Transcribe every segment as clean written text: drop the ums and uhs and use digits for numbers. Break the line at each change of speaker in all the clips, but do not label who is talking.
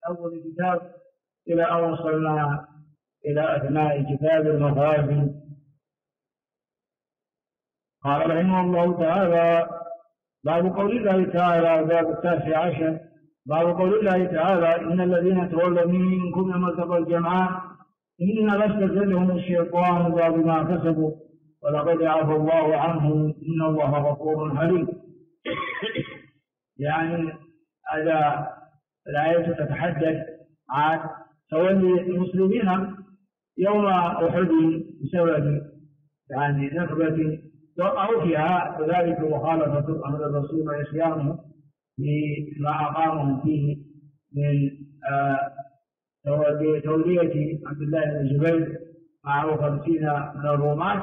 أول الكتاب إلى أن وصلنا إلى أثناء كتاب المغازي. قال رحمه الله تعالى: باب قول الله تعالى، باب 19، باب قول الله تعالى: إن الذين تولوا منكم يوم التقى الجمعان إنما استزلهم الشيطان بما كسبوا ولقد عفا الله عنهم إن الله غفور حليم. يعني هذا الآية تتحدث عن تولي المسلمين يوم أحد بسبب يعني نخبة وقعوا فيها، وذلك مخالفة أمر الرسول وعصيانه بما أقامهم فيه من تولية عبد الله بن الزبير معه 50 من الرومات.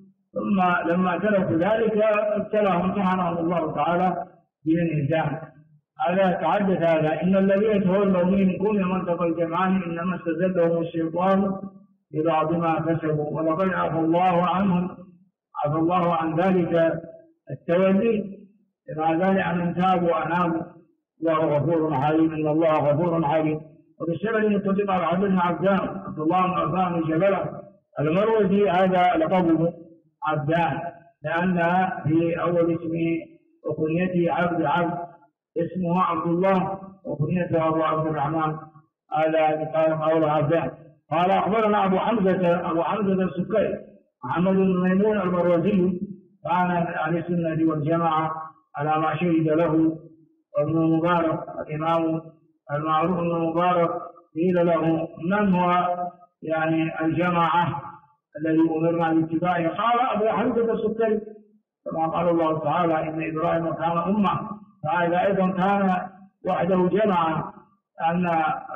ثم لما تركوا ذلك ابتلاهم امتحنهم الله تعالى بالانهزام. هذا تحدث هذا: إن الذين تولوا منكم يوم التقى الجمعان إنما استزلهم الشيطان ببعض ما كسبوا ولقد عفا الله عنهم، عفا الله عن ذلك التولي مع ذلك أن تابوا وأنابوا الله غفور حليم إن الله غفور حليم. وبالسبب يتفق على عبد بن عبدان عبد الله بن عبدان الجبلة المروزي، هذا لقبه عبدان لأنها في أول اسم وكنيته عبد اسمه عبد الله وكنيته أبو عبد الرحمن، هذا قال قول عبدان. قال أخبرنا أبو حمزة السكري محمد بن ميمون المروزي، كان عن السنة والجماعة على ما شهد له ابن المبارك الإمام المعروف ابن المبارك. قيل له: من هو يعني الجماعة الذي أمرنا باتباعه؟ قال: أبو حمزة السكري، كما قال الله تعالى: إن إبراهيم كان أمة، فهذا أيضا كان وحده جماعة، أن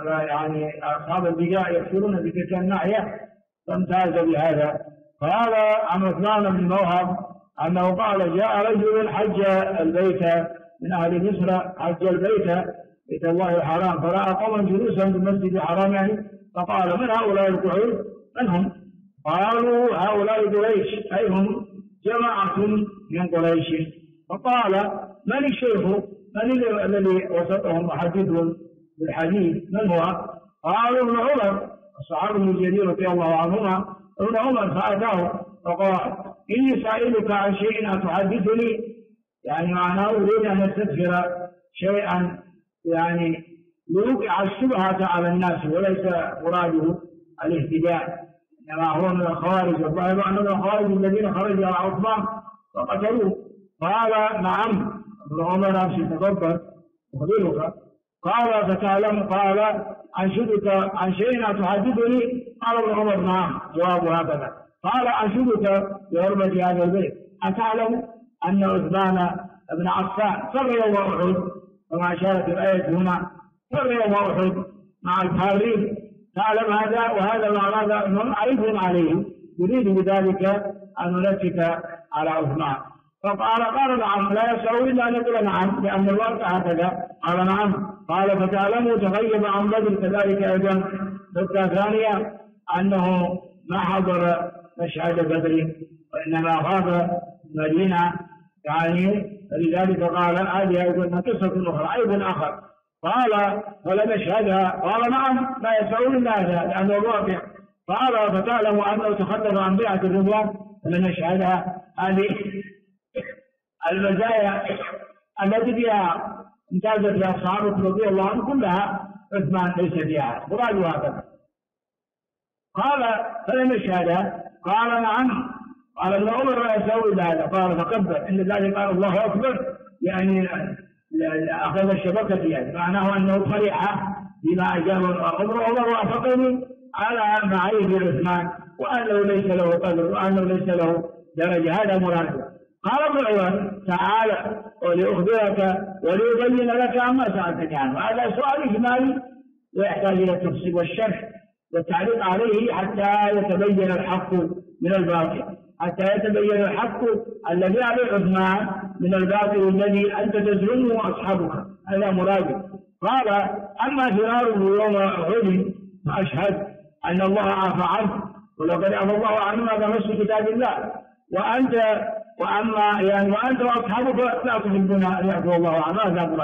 يعني أصحاب البدع يكثرون بتلك الناحية فامتاز بهذا. قال عن عثمان بن موهب أنه قال: جاء رجل حج البيت من أهل مصر، حج البيت بيت الله الحرام، فرأى قوما جلوسا بالمسجد الحرام يعني، فقال: من هؤلاء القعود؟ من هم؟ قالوا: هؤلاء قريش، أي هم جماعة من قريش. فقال: من الشيخ؟ من الذي وسطهم محدثهم بالحديث؟ من هو؟ قالوا: ابن عمر الصحابي الجليل رضي الله عنهما، ابن عمر. فأتاه فقال: إني سائلك عن شيء أتحدثني؟ يعني معناه أريد أن أستغفر شيئا يعني يوقع الشبهة على الناس، وليس مراده الاهتداء، إنما هو من الخوارج. والله أن الخوارج الذين خرجوا على عثمان فقتلوه. قال: نعم. ابن عمر: تدبر أخبرك. قال: فتعلم؟ قال: أنشدك عن شيء أتحدثني؟ قال ابن عمر: نعم. جواب هكذا. قال: أنشدك بحرمة هذا البيت، أتعلم أن عثمان بن عفان فر يوم أحد، كما أشارت الآية هنا، فر يوم أحد مع الحارين؟ تعلم هذا؟ وهذا ما أراد أنهم عيب عليه، يريد بذلك أن ننفك على عثمان. قال: نعم. لا يسعوا إلا أن يقول نعم، لأن الواقع هكذا. قال: نعم. قال: فتعلموا تغيب عن بدر كذلك أيضا. نقطة ثانية أنه ما حضر مشهد بدر وإنما غاب المدينة يعني، فلذلك قال: هذه أيضا قصة أخرى، عيب آخر. قال: ولم يشهدها؟ قال: نعم. لا يسعون إلا هذا لأنه الواقع. قال: فتعلم أنه تخلف عن بيعة الرضوان ولم يشهدها. هذه المزايا التي فيها امتازت بها الصحابة رضي الله عنهم كلها عثمان ليس فيها، مراد هكذا. قال: فلم يشهدها؟ قال: نعم. قال ابن عمر: لا يسوي إلا هذا. قال: فكبر. إن ذلك قال الله أكبر، يعني أخذ الشبكة يعني، معناه أنه فرح بما أجاب عمر. عمر وافقني على معايير عثمان، وأنه ليس له قدر وأنه ليس له درجة، هذا مراده. قال ابن عمر: تعالى ولأخبرك وليبين لك عما سألتني عنه. هذا سؤال إجمالي ويحتاج إلى التفصيل والشرح والتعليق عليه حتى يتبين الحق من الباطل، حتى يتبين الحق الذي عليه عثمان من الباطل الذي أنت تزعمه أصحابك، هذا مراده. قال: أما فراره يوم أحد فأشهد أن الله عفى عنه ولقد عفى الله عنه، هذا نص كتاب الله. وأنت وأنت وأصحابك لا تحبون أن يعفو الله عنه، هذا مراد.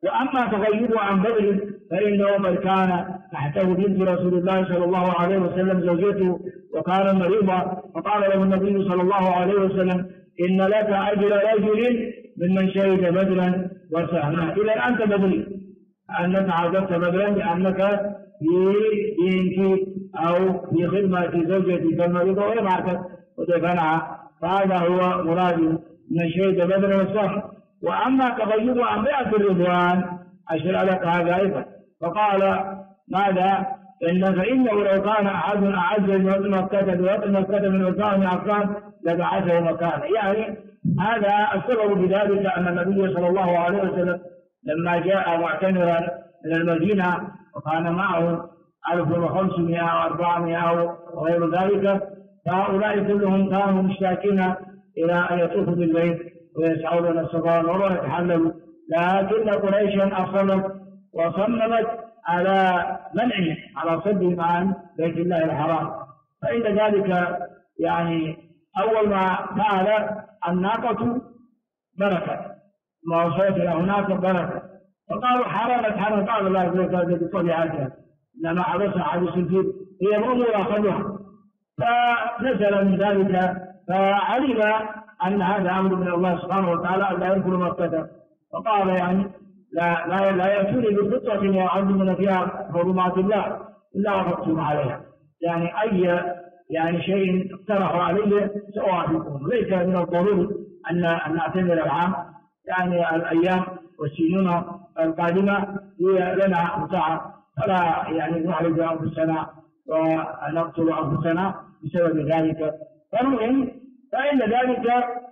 وأما تغيبه عن بدر فإنه قد كان تحته بنت رسول الله صلى الله عليه وسلم زوجته وكان مريضا، فقال له النبي صلى الله عليه وسلم: إن لك أجر رجل ممن شهد بدرا وسهما. إذا أنت بدري، أنك عرضت بدرا لأنك في دينك أو في خدمة زوجتك المريضة وماتت ودفنها، فهذا هو مراد من شهد بدرا وسهما. وأما تغيبه عن بيعة الرضوان أشر لك هذا أيضا، فقال: ماذا؟ فإنه لو كان أحد أعز من مكة من عثمان بن عفان لبعثه مكانه. يعني هذا السبب بذلك أن النبي صلى الله عليه وسلم لما جاء معتمرا إلى المدينة وكان معه 1500 و400 وغير ذلك، فهؤلاء كلهم كانوا مشتاقين إلى أن يطوفوا بالبيت ويسعون الصفا والمروة ويتحللوا، لكن قريشا أصرت وصممت على منعه، على صدهم عن بيت الله الحرام. فإن ذلك يعني أول ما فعل الناقة بركة، ما وصلت إلى هناك بركة، فقالوا حرمت قال الله بطبيعتها لما حدثها حدث الفيل هي مأمورة أخذها، فنزل من ذلك فعلم أن هذا أمر من الله سبحانه وتعالى أن لا يدخل مكة، فقال يعني لا يأتوني بخطة يعظمون فيها حرمات الله إلا وافقتم عليها. يعني أي شيء اقترحوا عليه سأوافقهم، ليس من الضروري أن نعتمر العام، يعني الأيام والسنين القادمة هي لنا متعة، فلا يعني نحرج أنفسنا ونقتل أنفسنا بسبب ذلك. فالمهم فإن ذلك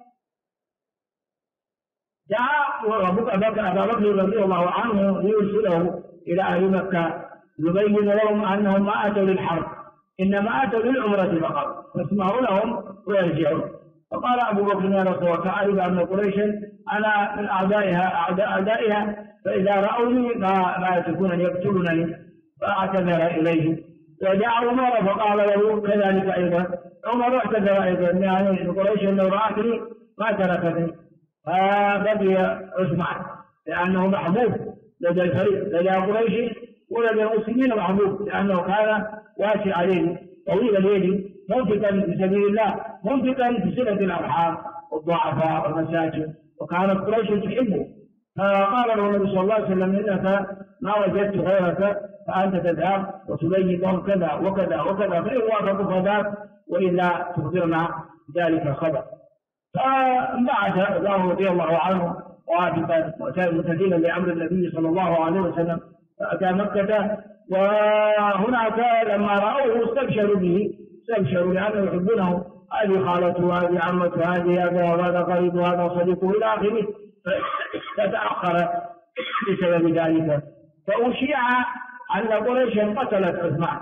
دعا أبا بكر رضي الله عنه ليرسله إلى أهل مكة يبين لهم أنهم ما أتوا للحرب، إنما أتوا للعمرة فقط، فاسمعوا لهم ويرجعوا. فقال أبو بكر: يا رسول الله، تعالى بأن قريشا أنا من أعدائها، فإذا رأوني لا يتركون أن يقتلونني، فاعتذر إليه. وجاء عمر فقال له كذلك أيضا، عمر اعتذر أيضا، يعني قريش لو رأتني ما تركتني. فبقي عثمان لأنه محبوب لدى الفريق، لدى قريش ولدى المسلمين محبوب، لأنه كان واسع عليه طويل اليد منفقا في سبيل الله، منفقا في صلة الأرحام والضعفاء والمساكين، وكانت قريش تحبه. فقال له النبي صلى الله عليه وسلم: إنك ما وجدت غيرك فأنت تذهب وتبين لهم كذا وكذا وكذا، فإن وافقوا فذاك وإلا تخبرنا ذلك الخبر. فانبعث الله رضي الله عنه وافقا متدينا لأمر النبي صلى الله عليه وسلم، فأتى مكة. وهناك لما رأوه استبشروا به، استبشروا لأنه يحبونه، هذه خالته، هذه عمته، هذا قريب، هذا صديقه إلى آخره، فتأخر بسبب ذلك. فأشيع أن قريشا قتلت عثمان،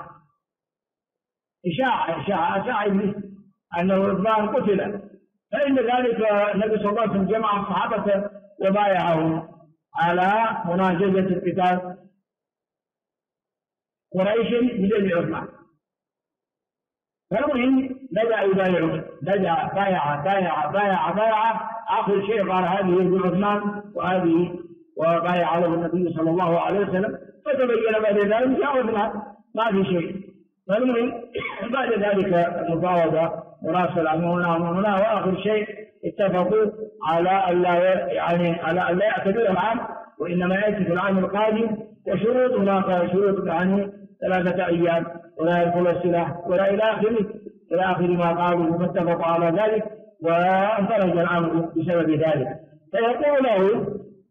إشاعة إبليس أن عثمان قتل. فإن ذلك النبي صلى الله عليه وسلم جمع الصحابة وبايعهم على مناجزة القتال قريش بجميع عثمان. فالمهم بدأ يبايعون، بايع آخر شيء قال هذه يد عثمان وهذه، وبايع له النبي صلى الله عليه وسلم. فتبين بعد ذلك يا عثمان ما في شيء. فالمهم بعد ذلك المفاوضة مراسلة هنا وآخر شيء اتفقوا على أن لا يعتبر العام، وإنما يأتي في العام القادم، وشروط هناك شروط يعني 3 أيام، ولا يدخل السلاح ولا إلى آخر ما قالوا، فاتفقوا على ذلك وانفرج الأمر بسبب ذلك. فيقول له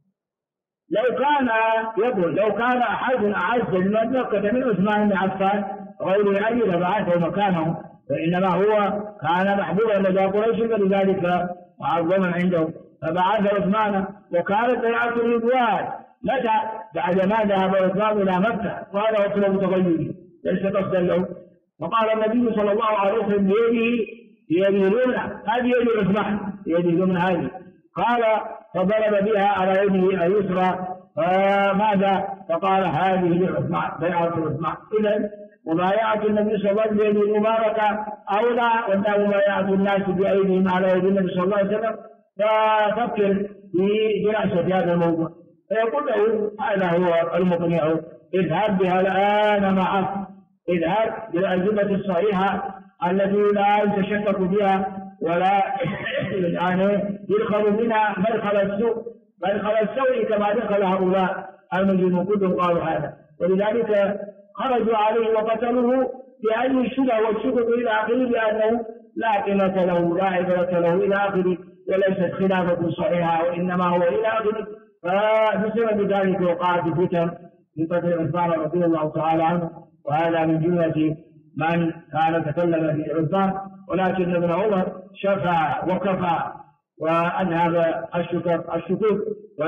لو كان أحد أعز من مكة من عثمان بن عفان غير علي لبعثه مكانه، فإنما هو كان محبوبا لدى قريش فلذلك معظما عندهم، فبعث عثمان. وكانت بيعة الرضوان متى؟ بعدما ذهب عثمان إلى مكة، قال اطلب تغيري ليس قصدا له. وقال النبي صلى الله عليه وسلم بيده اليمنى، هذه يد عثمان، يده اليمنى هذه. قال فضرب بها على يده اليسرى، فماذا؟ فقال هذه لعثمان، بيعة عثمان. إذن مبايعة النبي صلى الله عليه وسلم بيده المباركة أولى، وأن مبايعة الناس بأيديهم على يد النبي صلى الله عليه وسلم. ففكر في دراسة هذا الموضوع، فيقول له هذا هو المقنع: اذهب بها الآن معك، اذهب بالأجوبة الصحيحة التي لا يتشكك فيها ولا يعني يدخل منها مدخل السوء كما دخل هؤلاء المجرمون كلهم قالوا هذا. ولذلك خرجوا عليه وقتلوه بأي الشبه والشبه إلى آخره، لأنه لا قيمة له لا عبرة له إلى آخره، وليست خلافة صحيحة وإنما هو إلى آخره. فبسبب ذلك وقعت فتن في قتل عثمان رضي الله تعالى عنه، وهذا من جملة من كان تكلم في عثمان. ولكن ابن عمر شفع وكفى وأذهب الشكوك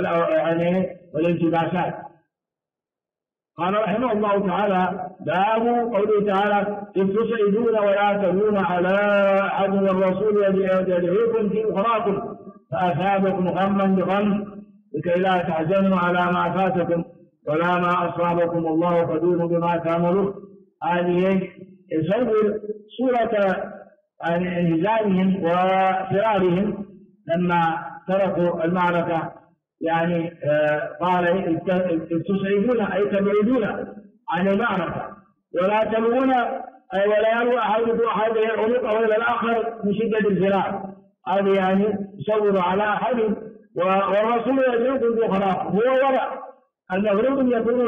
والالتباسات. قال رحمه الله تعالى: باب قوله تعالى: إذ تصعدون ولا تلون على أحد والرسول يدعوكم في أخراكم فأثابكم غما بغم لكي لا تحزنوا على ما فاتكم ولا ما أصابكم الله قدير بما تعملون. هذه يصور صورة انهزامهم وفرارهم لما تركوا المعركة. يعني قال: تصعدون أي تبعدون عن المعركة، ولا تلوون أي ولا يلوى أحدكم أحد عنقه إلى الآخر من شدة الفرار. هذا يعني يصور على أحد، والرسول يدعوكم بأخرى هو وراء المفروض ان يكونوا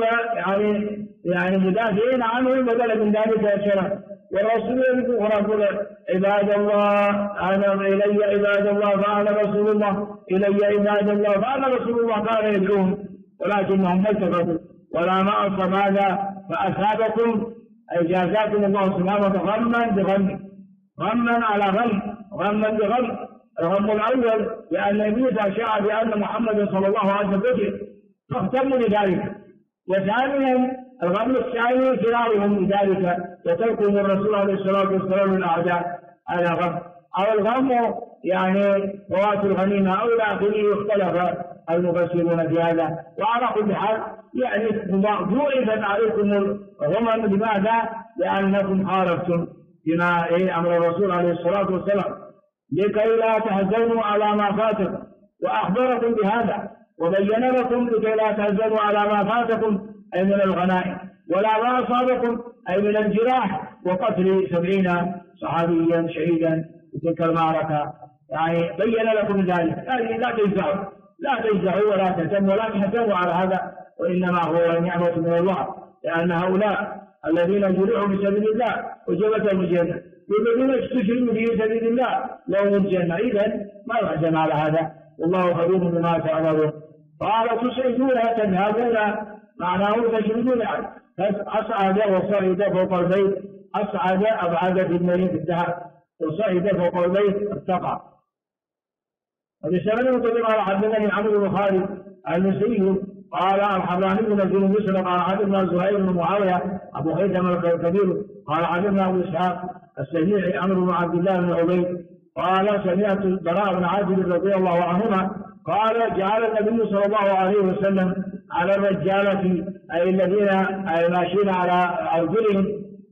يعني مدافعين عنه بدلا من ذلك شرف. والرسول يقول: عباد الله انا الي عباد الله فانا رسول الله، الي عباد الله فانا رسول الله. كان يدعوهم ولكنهم ما التفتوا ولا ما اصاب هذا فاثابكم اي جازاكم الله سبحانه غما بغم، غما على غم، غما بغم. الغم الاول لان ابليس شاع بان محمد صلى الله عليه وسلم فاهتموا لذلك، وثانيا الغم الثاني فرارهم لذلك وتركهم الرسول عليه الصلاه والسلام للاعداء. هذا غم، او الغم يعني فوات الغنيمه او الى اخره. اختلف المفسرون في هذا، وعلى كل حال يعني ضعفت عليكم الغمم. لماذا؟ لانكم خالفتم بما امر الرسول عليه الصلاه والسلام لكي لا تحزنوا على ما فاتكم، واخبركم بهذا وبين لكم لكي لا تحزنوا على ما فاتكم أي من الغنائم ولا ما أصابكم أي من الجراح وقتل 70 صحابيا شهيدا في تلك المعركة. يعني بين لكم ذلك. يعني لا تجزعوا ولا تهتموا ولا تحزنوا على هذا، وإنما هو نعمة من الله، لأن هؤلاء الذين جرحوا في سبيل الله وجبتهم الجنة، والذين استشهدوا في سبيل الله لهم الجنة. إذن ما يحزن على هذا، والله خبير بما تعملون. قال: تصعدون تذهبون، معناه تشردون. أصعد وصعد فوق البيت، أصعد أبعد في المريض الذهب، وصعد فوق البيت ارتقى. وبسبب تقول: قال حدثني عمرو بن خالد المسيح قال الحراني بن مسلم قال حدثنا زهير بن معاويه ابو خيثم الكبير قال حدثنا ابو اسحاق السبيعي عمرو بن عبد الله بن عبيد قال سمعت البراء بن عازب رضي الله عنهما قال: جعل النبي صلى الله عليه وسلم على الرجالة أي الذين ماشيين على أرجلهم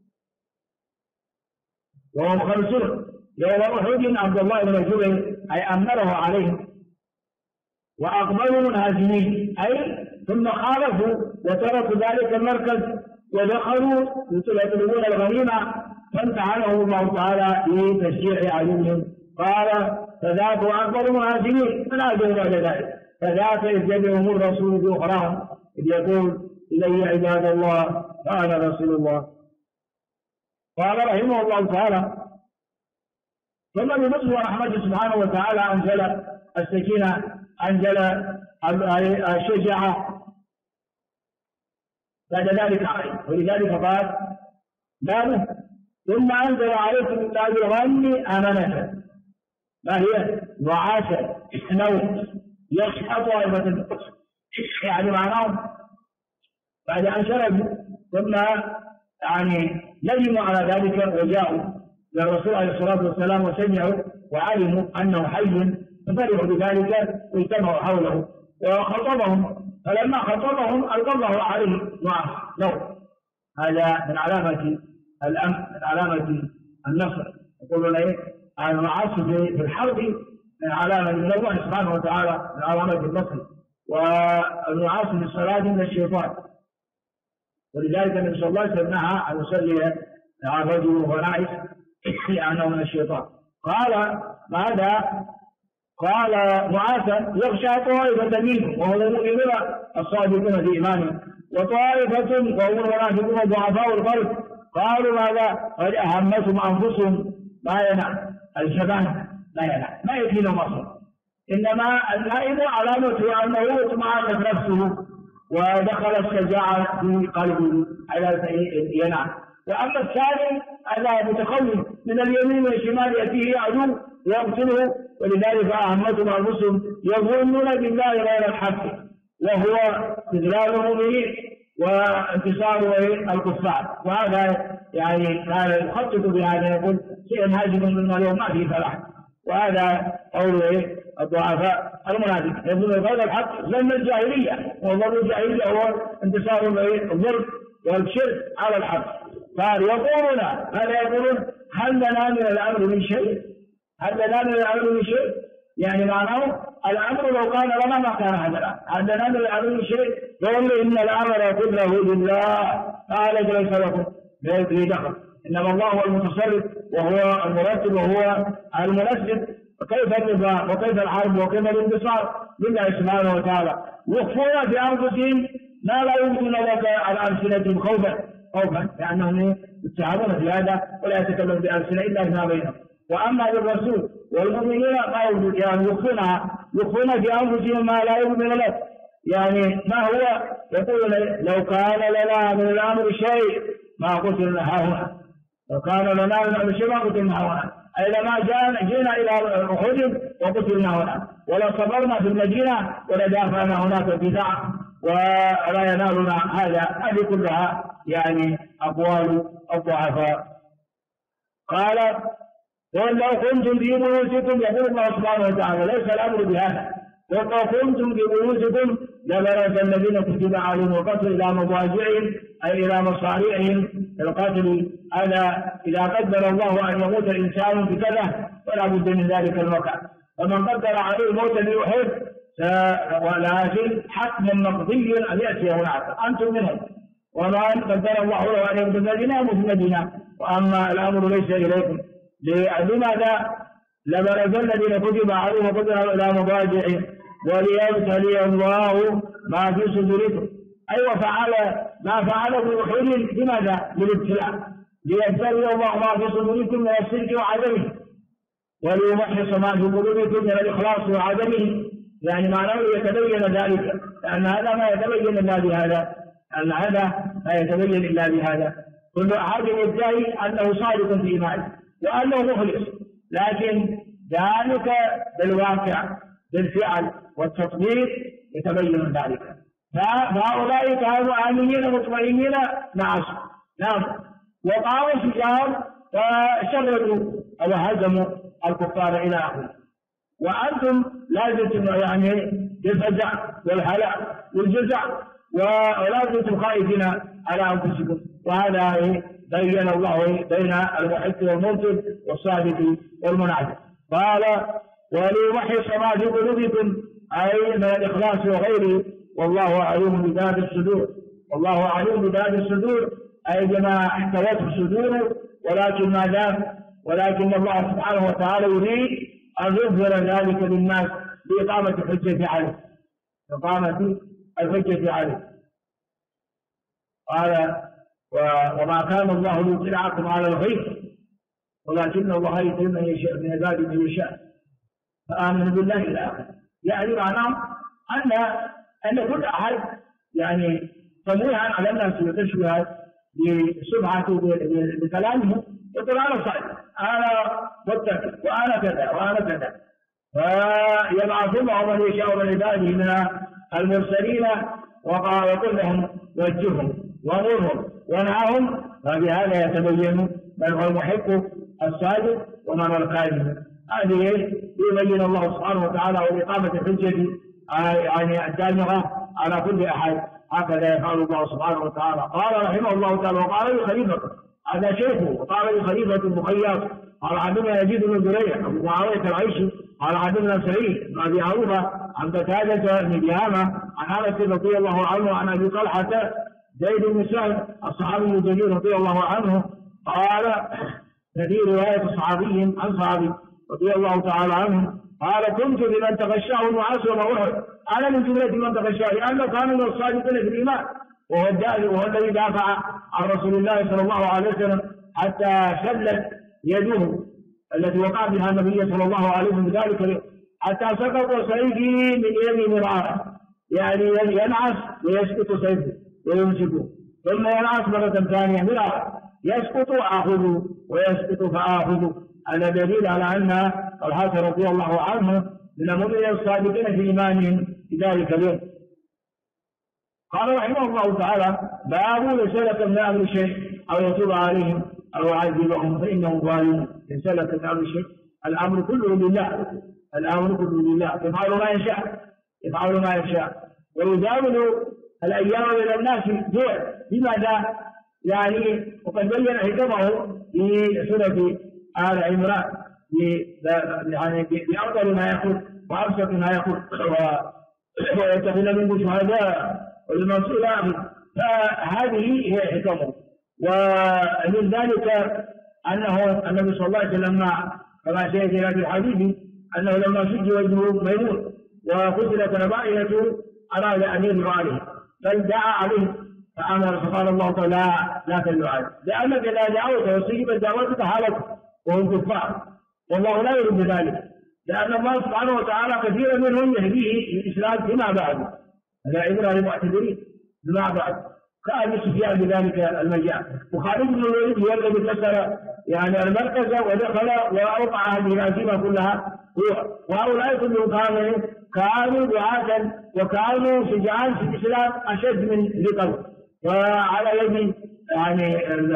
وهم 50 يوم أحد عبد الله بن جبير أي أمره عليهم، وأقبلوا منهزمين أي ثم خالفوا وتركوا ذلك المركز ودخلوا يطلبون الغنيمة، فامتحنهم الله تعالى لتشجيع عدوهم. قال: فذاك أكبر منهزمين فنادوا بعد ذلك، فذاك إذ يدعوهم الرسول بأخراهم إذ يقول: إلي عباد الله فأنا رسول الله. قال رحمه الله تعالى: ثم بنصر رحمته سبحانه وتعالى أنزل السكينة، أنزل الشجاعة بعد ذلك عليه. ولذلك قال: بابه ثم أنزل عليكم من بعد الغم أمانة، ما هي نعاسة نوم يصحى طائفة، يعني معناه بعد أن شربوا ثم يعني ندموا على ذلك وجاءوا للرسول عليه الصلاة والسلام وسمعوا وعلموا أنه حي، ففرحوا بذلك واجتمعوا حوله وخطبهم، فلما خطبهم ألقى الله عليهم نوم. هذا من علامة الأمن، من علامة النصر. يقولون إيه؟ النعاس في الحرب من علامة من الله سبحانه وتعالى، من علامة النصر والنعاس في الصلاة من الشيطان، ولذلك النبي صلى الله عليه وسلم نهى أن يصلي على الرجل وهو ناعس لأنه من الشيطان. قال ماذا؟ قال معاذ يخشى طائفة منكم وهو المؤمنون الصادقون في إيمانهم وطائفة وهم المنافقون ضعفاء القلب. قالوا ماذا؟ قد أهمتهم أنفسهم ما ينام، الشبان لا ينام، ما يكفيهم أصلا، إنما النائم علامته أنه اطمأنت نفسه ودخل الشجاعة في قلبه على ينام. وأما الثاني هذا متخوف من اليمين والشمال يأتيه عدو ويقتله، ولذلك أهمتهم أنفسهم يظنون بالله غير الحق وهو إذلال المؤمنين وانتصار الكفار. وهذا يعني كان يخطط بهذا، يقول شيء هاجم من اليوم ما فيه فلاح. وهذا قول الضعفاء المنافق يظن غير الحق ظن الجاهلية، وظن الجاهلية هو انتصار الظلم والشرك على الحق. فيقولون ماذا يقولون؟ هل لنا من الأمر من شيء؟ هل لنا من الأمر من شيء؟ يعني معناه الأمر لو كان لنا ما كان هذا. هل لنا من الأمر من شيء؟ يقول إن الأمر كله لله، قال ليس لكم في دخل، إنما الله هو المتصرف وهو المرتب وهو المنسب. وكيف النظام وكيف الحرب وكيف الانتصار لله سبحانه وتعالى. يخفون في أنفسهم ما لا يمكن لك على ألسنتهم خوفا لأنهم يتعبون في هذا ولا يتكلم بألسنة إلا فيما بينهم. وأما بالرسول والمؤمنين ما يوجد، يعني يخفون في أنفسهم ما لا يمكن لك، يعني ما هو؟ يقول لو كان لنا من الأمر شيء ما قتلنا هاهنا، لو كان لنا من الأمر شيء ما قتلنا هاهنا، أي لما جينا إلى أحد وقتلنا هنا، ولا صبرنا في المدينة ولا دافعنا هناك الدفاع ولا ينالنا هذا. هذه كلها يعني أقوال الضعفاء. قال ولو كنتم في بيوتكم، يقول الله سبحانه وتعالى ليس الأمر بهذا، ولو كنتم في بيوتكم لبرز الذين كتب عليهم القتل إلى مضاجعهم أي إلى مصاريعهم القتل. هذا إذا قدر الله أن يموت الإنسان بكذا فلا بد من ذلك المكان. ومن قدر عليه الموت ليحب ولكن حتما مقضي أن يأتي هناك أنتم منهم، ومن قدر الله له أن يموت المدينة يموت المدينة، وأما الأمر ليس إليكم. لماذا؟ لبرز الذين كتب عليهم القتل إلى مضاجعهم وليبتلي الله ما في صدوركم. أيوة فعل ما فعله بأحد لماذا؟ للابتلاء، ليبتلي الله ما في صدوركم من الشرك وعدمه وليمحص ما في قلوبكم من الإخلاص وعدمه. يعني معناه يتبين ذلك، لأن هذا ما يتبين إلا بهذا، أن هذا ما يتبين إلا بهذا. كل أحد يدعي أنه صادق في إيمانه وأنه مخلص، لكن ذلك بالواقع بالفعل والتطبيق يتبين ذلك. فهؤلاء كانوا آمنين مطمئنين نعم وقاموا الشجار فشردوا وهزموا الكفار إلى آخره، وأنتم لازلتم يعني بالفزع والهلع والجزع ولازلتم خائفين على أنفسكم. وهذا بين الله بين المحق والمبطل والصادق والمنافق. قال وليمحص ما في قلوبكم أي من الإخلاص وغيره، والله عليم بذات الصدور. والله عليم بذات الصدور أي بما احتوته الصدور، ولكن ماذا؟ ولكن الله سبحانه وتعالى يريد أن يظهر ذلك للناس بإقامة الحجة عليه، إقامة الحجة عليه. قال وما كان الله ليطلعكم على الغيب ولكن الله يطلع من يشاء من عباده من يشاء فآمنوا بالله إلى آخره. يعني معناه أن كل أحد يعني تمويها على الناس وتشويها بسمعته بكلامه يقول أنا صادق، أنا متقي، وأنا كذا وأنا كذا. فيبعث الله من يشاء من عباده من المرسلين وقل لهم وجههم وامرهم ونهاهم، فبهذا يتبين من هو المحق الصادق ومن هو الكاذب. هذه يبين الله سبحانه وتعالى وإقامة الحجة يعني الدامغة على كل أحد. هكذا يفعل الله سبحانه وتعالى. قال رحمه الله تعالى وقال لي خليفة هذا شيخه، وقال لي خليفة المخير قال عبدنا يزيد بن زريع أبو معاوية العيشي قال عبدنا سعيد بن أبي عروبة عن قتادة بن دهامة عن أنس رضي الله عنه عن أبي طلحة زيد بن سهل الصحابي الجليل رضي الله عنه قال في رواية صحابي عن صحابي رضي الله تعالى عنه قال كنت لمن تغشاه النعاس يوم أحد، أنا من جملة من تغشاه لأنه كان من الصادقين في الإيمان، وهو الذي دافع عن رسول الله صلى الله عليه وسلم حتى شلت يده التي وقع بها النبي صلى الله عليه وسلم ذلك اليوم، حتى سقط سيفي من يدي مرارا، يعني ينعس ويسقط سيفه ويمسكه ثم ينعس مرة ثانية مرارا، يسقط آخذه ويسقط فآخذه. هذا دليل على أن طلحة رضي الله عنه من المؤمنين الصادقين في إيمانهم في ذلك اليوم. قال رحمه الله تعالى باب ليس لك من أمر شيء أو يتوب عليهم أو يعذبهم فإنهم ظالمون. ليس لك من أمر شيء، الأمر كله لله، الأمر كله لله، يفعل ما يشاء، يفعل ما يشاء ويزاول الأيام إلى الناس جوع. لماذا؟ يعني وقد بين حكمه في سورة آل عمران يعني بأفضل ما يقول وأبسط ما يقول ويتخذ منه شهداء والمنصور آخر. فهذه هي حكمه. ومن ذلك أنه النبي صلى الله عليه وسلم كما سيأتي في الحديث أنه لما شج وجهه ميمون وقتلت رباعيته أراد أن يدعو عليه بل دعا عليه فأمر فقال الله تعالى لا تدعو عليه، لأنك إذا دعوت واستجيبت دعوتك هلك وهم كفار، والله لا يريد ذلك، لأن الله سبحانه وتعالى كثيرا منهم يهديه الإسلام فيما بعد. هذا عبرة للمعتذرين فيما بعد، كأبي سفيان بذلك المجال. وخالد بن الوليد هو الذي كسر يعني المركز ودخل وأوقع هذه العزيمة كلها هو، وهؤلاء كلهم كانوا دعاة وكانوا شجعان في الإسلام أشد من ذي. وعلى يد يعني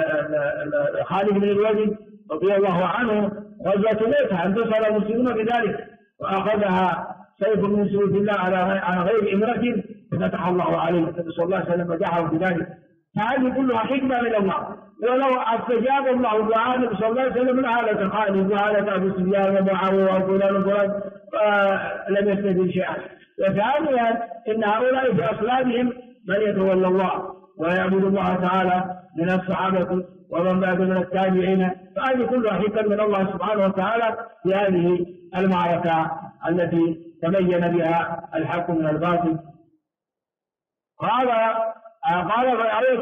خالد بن الوليد رضي الله عنه غزوة ميتة انتصر المسلمون بذلك وأخذها سيف من سيوف الله على غير إمرة ففتح الله عليه. النبي صلى الله عليه وسلم مدحه بذلك. فهذه كلها حكمة من الله، ولو استجاب الله دعاء النبي صلى الله عليه وسلم لهلك خالد وهلك أبو سفيان ومعاوية وفلان وفلان فلم يستجب شيئا. وثانيا إن هؤلاء في أصلابهم من يتولى الله ويعبد الله تعالى من الصحابة ومن بعد من التابعين. فهذه كلها حكم من الله سبحانه وتعالى في هذه المعركة التي تبين بها الحق من الباطل. قال أو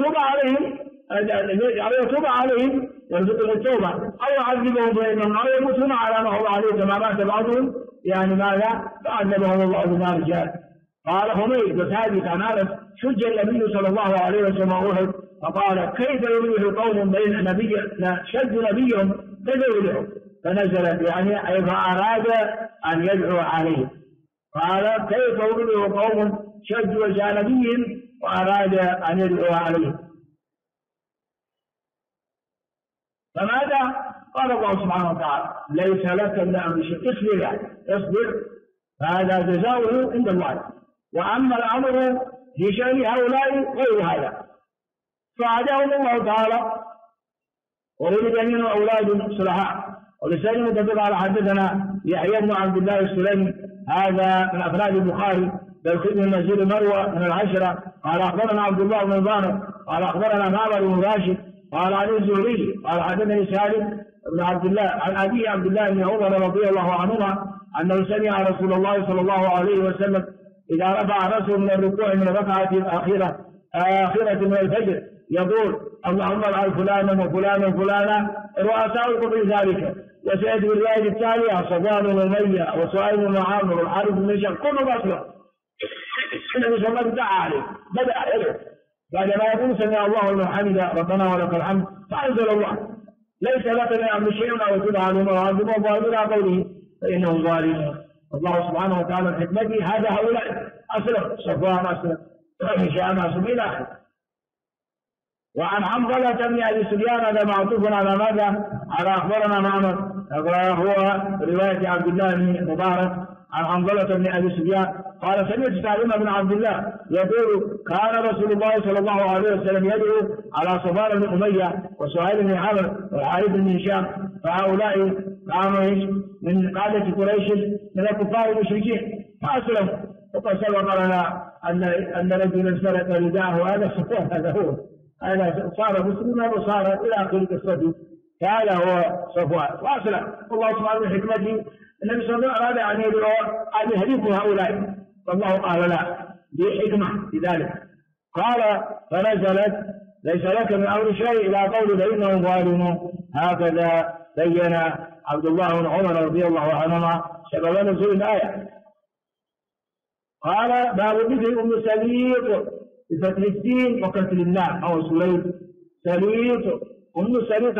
يتوب عليهم يرزقهم التوبة أو يعذبهم بينهم أو يموتون على ما هو عليه كما مات بعضهم يعني ماذا فعذبهم الله بما رجال. قال حميد وثابت عن أنس شج النبي صلى الله عليه وسلم أحد فقال كيف يفلح قوم بين شج نبيهم كيف يفلحوا، فنزلت يعني أي فأراد أن يدعو عليه. قال كيف يفلح قوم شج وجه نبيهم وأراد أن يدعو عليه. فماذا قال الله سبحانه وتعالى ليس لك من أمر شيء، اصبر فهذا جزاؤه عند الله. وأما الأمر في شأن هؤلاء غير هذا فعداهم الله تعالى وولد منه أولاد صلحاء. ولسان متفق على حدثنا يحيى بن عبد الله السلمي هذا من أفراد البخاري بالخدم المسجد مروى من العشرة. قال أخبرنا عبد الله بن ضامر قال أخبرنا معمر بن راشد قال عن الزهري قال حدثني سالم بن عبد الله عن أبي عبد الله بن عمر رضي الله عنهما أنه سمع رسول الله صلى الله عليه وسلم إذا رفع رأسه من الركوع من الركعة الآخرة من الفجر يقول اللهم اجعل فلانا وفلانا وفلانا رؤساء في ذلك. وسيأتي بالرواية التالية صفوان وأمية وسهيل بن عامر والحارث بن هشام كل بصره. النبي صلى الله عليه وسلم دعا عليه بدأ عليه بعدما يقول سمع الله لمن حمده ربنا ولك الحمد فأنزل الله ليس لك من أمر شيء أو يتوب عليهم ويعذبهم وإلى قوله فإنهم ظالمون. الله سبحانه وتعالى من حكمته هذا هؤلاء أسلم صفوان أسلم هشام أسلم إلى آخره. وعن حنظلة بن أبي سفيان هذا معطوف على ماذا؟ على أخبرنا معمر هو رواية عبد الله بن مبارك عن حنظلة بن أبي سفيان قال سمعت سالم بن عبد الله يقول كان رسول الله صلى الله عليه وسلم يدعو على صفوان بن أمية وسهيل بن عمرو والحارث بن هشام فهؤلاء كانوا من قادة قريش من الكفار المشركين. فأسلموا. وقد سبق لنا أن رجلا سرق رداءه، هذا هو، هذا صار مسلما وصار إلى آخر قصته، هذا هو صفوان وأسلم. والله سبحانه بحكمته النبي صلى الله عليه وسلم أراد أن يهلكوا هؤلاء، فالله قال لا، بحكمة في ذلك. قال فنزلت ليس لك من أمر شيء إلى قول فإنهم ظالمون. هكذا بين عبد الله بن عمر رضي الله عنهما سبب نزول الآية. قال باب ذكر أم سليط بفتح السين وكسر اللام أو سليط. سليط، أم سليط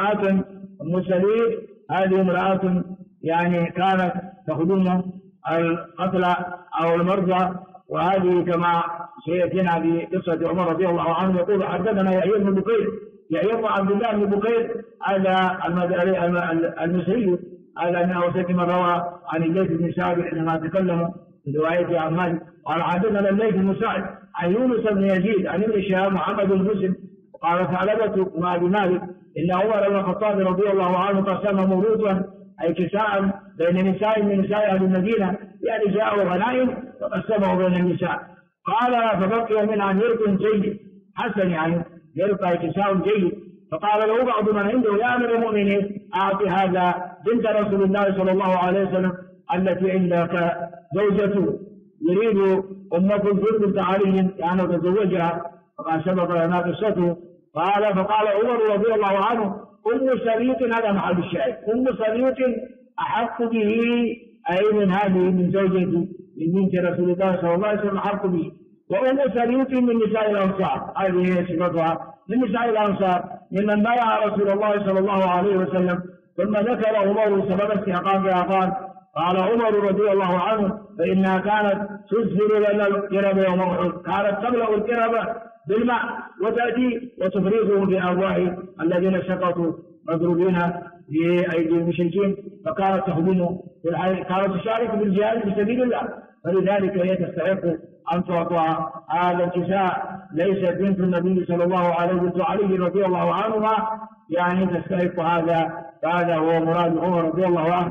هذه امرأة يعني كانت تخدم القتلى أو المرضى، وهذه كما سيأتينا في قصة عمر رضي الله عنه يقول حدثنا يحيى بن بكير، يحيى بن عبد الله بن بكير هذا المصري، هذا أنه سكن روى عن الليث بن سعد عندما تكلموا في روايته عن مالك. قال حدثنا الليث بن سعد عن يونس بن يزيد عن ابن شهاب محمد بن مسلم قال ثعلبة مع ابي مالك ان عمر بن الخطاب رضي الله عنه قسم موروثا اي كساء بين نساء من نساء اهل المدينه، يعني جاءوا غنائم فقسمه بين النساء. قال فبقي من عن يرق جيد حسن، يعني يرق كساء جيد. فقال له بعض من عنده يا امير المؤمنين اعطي هذا بنت رسول الله صلى الله عليه وسلم التي عندك زوجته، يريد ام كلثوم بنت علي يعني تزوجها، فقد سبق لنا قصته. فقال عمر رضي الله عنه ام سليط، هذا محل الشاهد، ام سليط احق به اي من هذه من زوجته من بنت رسول الله صلى الله عليه وسلم احق به. وام سليط من نساء الانصار، هذه هي صفتها من نساء الانصار ممن بايع رسول الله صلى الله عليه وسلم. ثم ذكر عمر سبب استحقاقها قال عمر رضي الله عنه فانها كانت تسفر لنا القرب يوم احد، كانت تملا القرب بالماء وتاتي وتفريغه في ارواح الذين سقطوا مضروبين في ايدي المشركين، فكانت تخدمه في الحي، كانت تشارك بالجهاد في سبيل الله، فلذلك هي تستحق ان تعطى هذا الكساء. ليست بنت النبي صلى الله عليه وسلم علي رضي الله عنهما يعني تستحق هذا هو مراد عمر رضي الله عنه.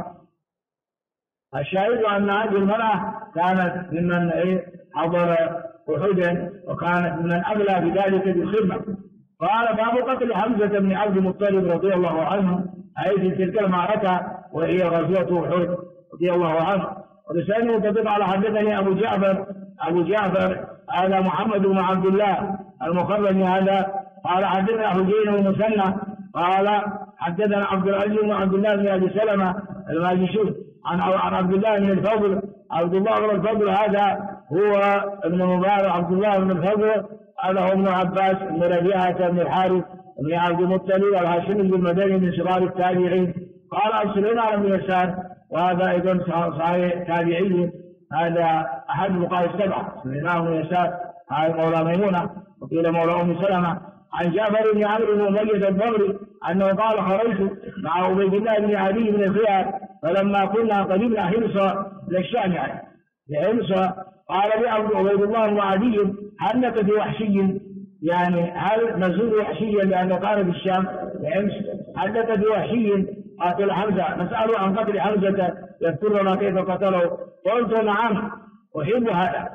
الشاهد ان هذه المراه كانت ممن حضر أحدا وكانت ممن أبلى بذلك بالخدمة. قال باب قتل حمزة بن عبد المطلب رضي الله عنه أي في تلك المعركة وهي غزوة أحد رضي الله عنه. ولسانه تدل على حدثني أبو جعفر هذا محمد بن عبد الله المخرج هذا قال حدثنا حجين بن مسنى قال حدثنا عبد العزيز بن عبد الله بن أبي سلمة الماجشون عن عبد الله بن الفضل. عبد الله بن الفضل هذا هو ابن مبارك، عبد الله بن الفضل هذا هو ابن عباس بن ربيعة بن الحارث بن عبد المطلب الهاشمي المدني من صغار التابعين. قال عن سليمان بن يسار وهذا ايضا صحيح تابعي، هذا احد فقهاء السبعه سليمان بن يسار هذا مولى ميمونه وقيل مولى ام سلمه. عن جعفر بن عمرو بن اميه الضمري انه قال خرجت مع عبيد الله بن علي بن الخيار فلما كنا قريبنا حمص للشام يعني لحمص قال لي عبيد الله بن علي هل لك بوحشي، يعني هل نزول وحشيا لانه كان في الشام لحمص، هل لك بوحشي قاتل حمزه، نساله عن قتل حمزه يذكر لنا كيف قتله. قلت نعم احب هذا.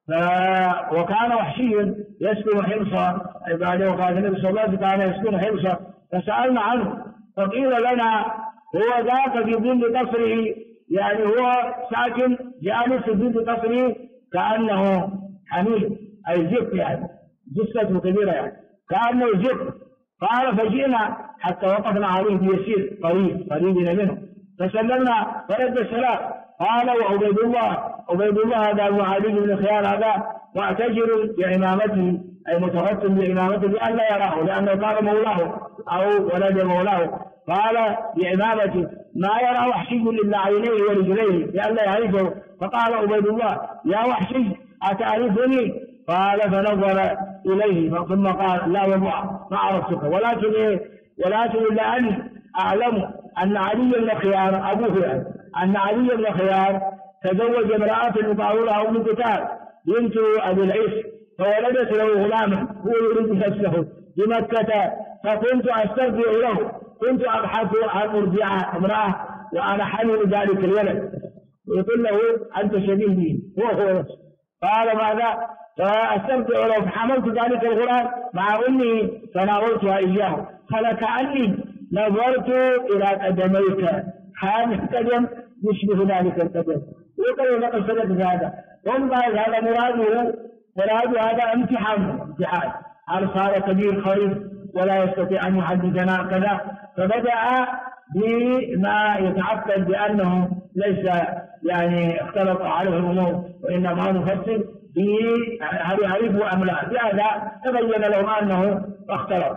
وكان وحشي يسكن حمصا بعد وفاه النبي صلى الله عليه وسلم كان يسكن حمصا، فسالنا عنه فقيل لنا هو ذاك في ظل قصره، يعني هو ساكن جالس في ظل قصره كانه حميد اي زق، يعني جثته كبيره يعني كانه زق. قال فجئنا حتى وقفنا عليه بيسير قريبنا منه فسلمنا فرد السلام. قال وعبيد الله هذا ابن علي بن خيار هذا معتجر بإمامته أي متوسم بإمامته لأن لا يراه لأنه كان مولاه أو ولد مولاه. قال بإمامته ما يرى وحشي إلا عينيه ورجليه لأن لا يعرفه. فقال عبيد الله يا وحشي أتعرفني؟ قال فنظر إليه ثم قال لا والله ما عرفتك ولكن إلا أني أعلم أن علي بن خيار أبوه يعني أن علي بن خيار تزوج امرأة يقال لها أم كتاب بنت أبي العيس فولدت له غلاما هو يريد نفسه بمكة، فكنت أسترجع له، كنت أبحث عن مرجعة امرأة وأنا حمل ذلك الولد ويقول له أنت شبيه بي هو نفسه. قال ماذا؟ فأستمتع لو حملت ذلك الغلام مع أمي فناولتها إياه فلكأني نظرت إلى قدميك هذا القدم يشبه ذلك القدم. ويقول لقد صدقت هذا. ثم قال هذا مراد هذا امتحان هل صار كبير خريف ولا يستطيع أن يحدثنا كذا. فبدأ بما يتعقد بأنه ليس يعني اختلط عليه الأمور وإنما مفسر هل يعرفه أم لا. بهذا تبين لهم أنه اختلط.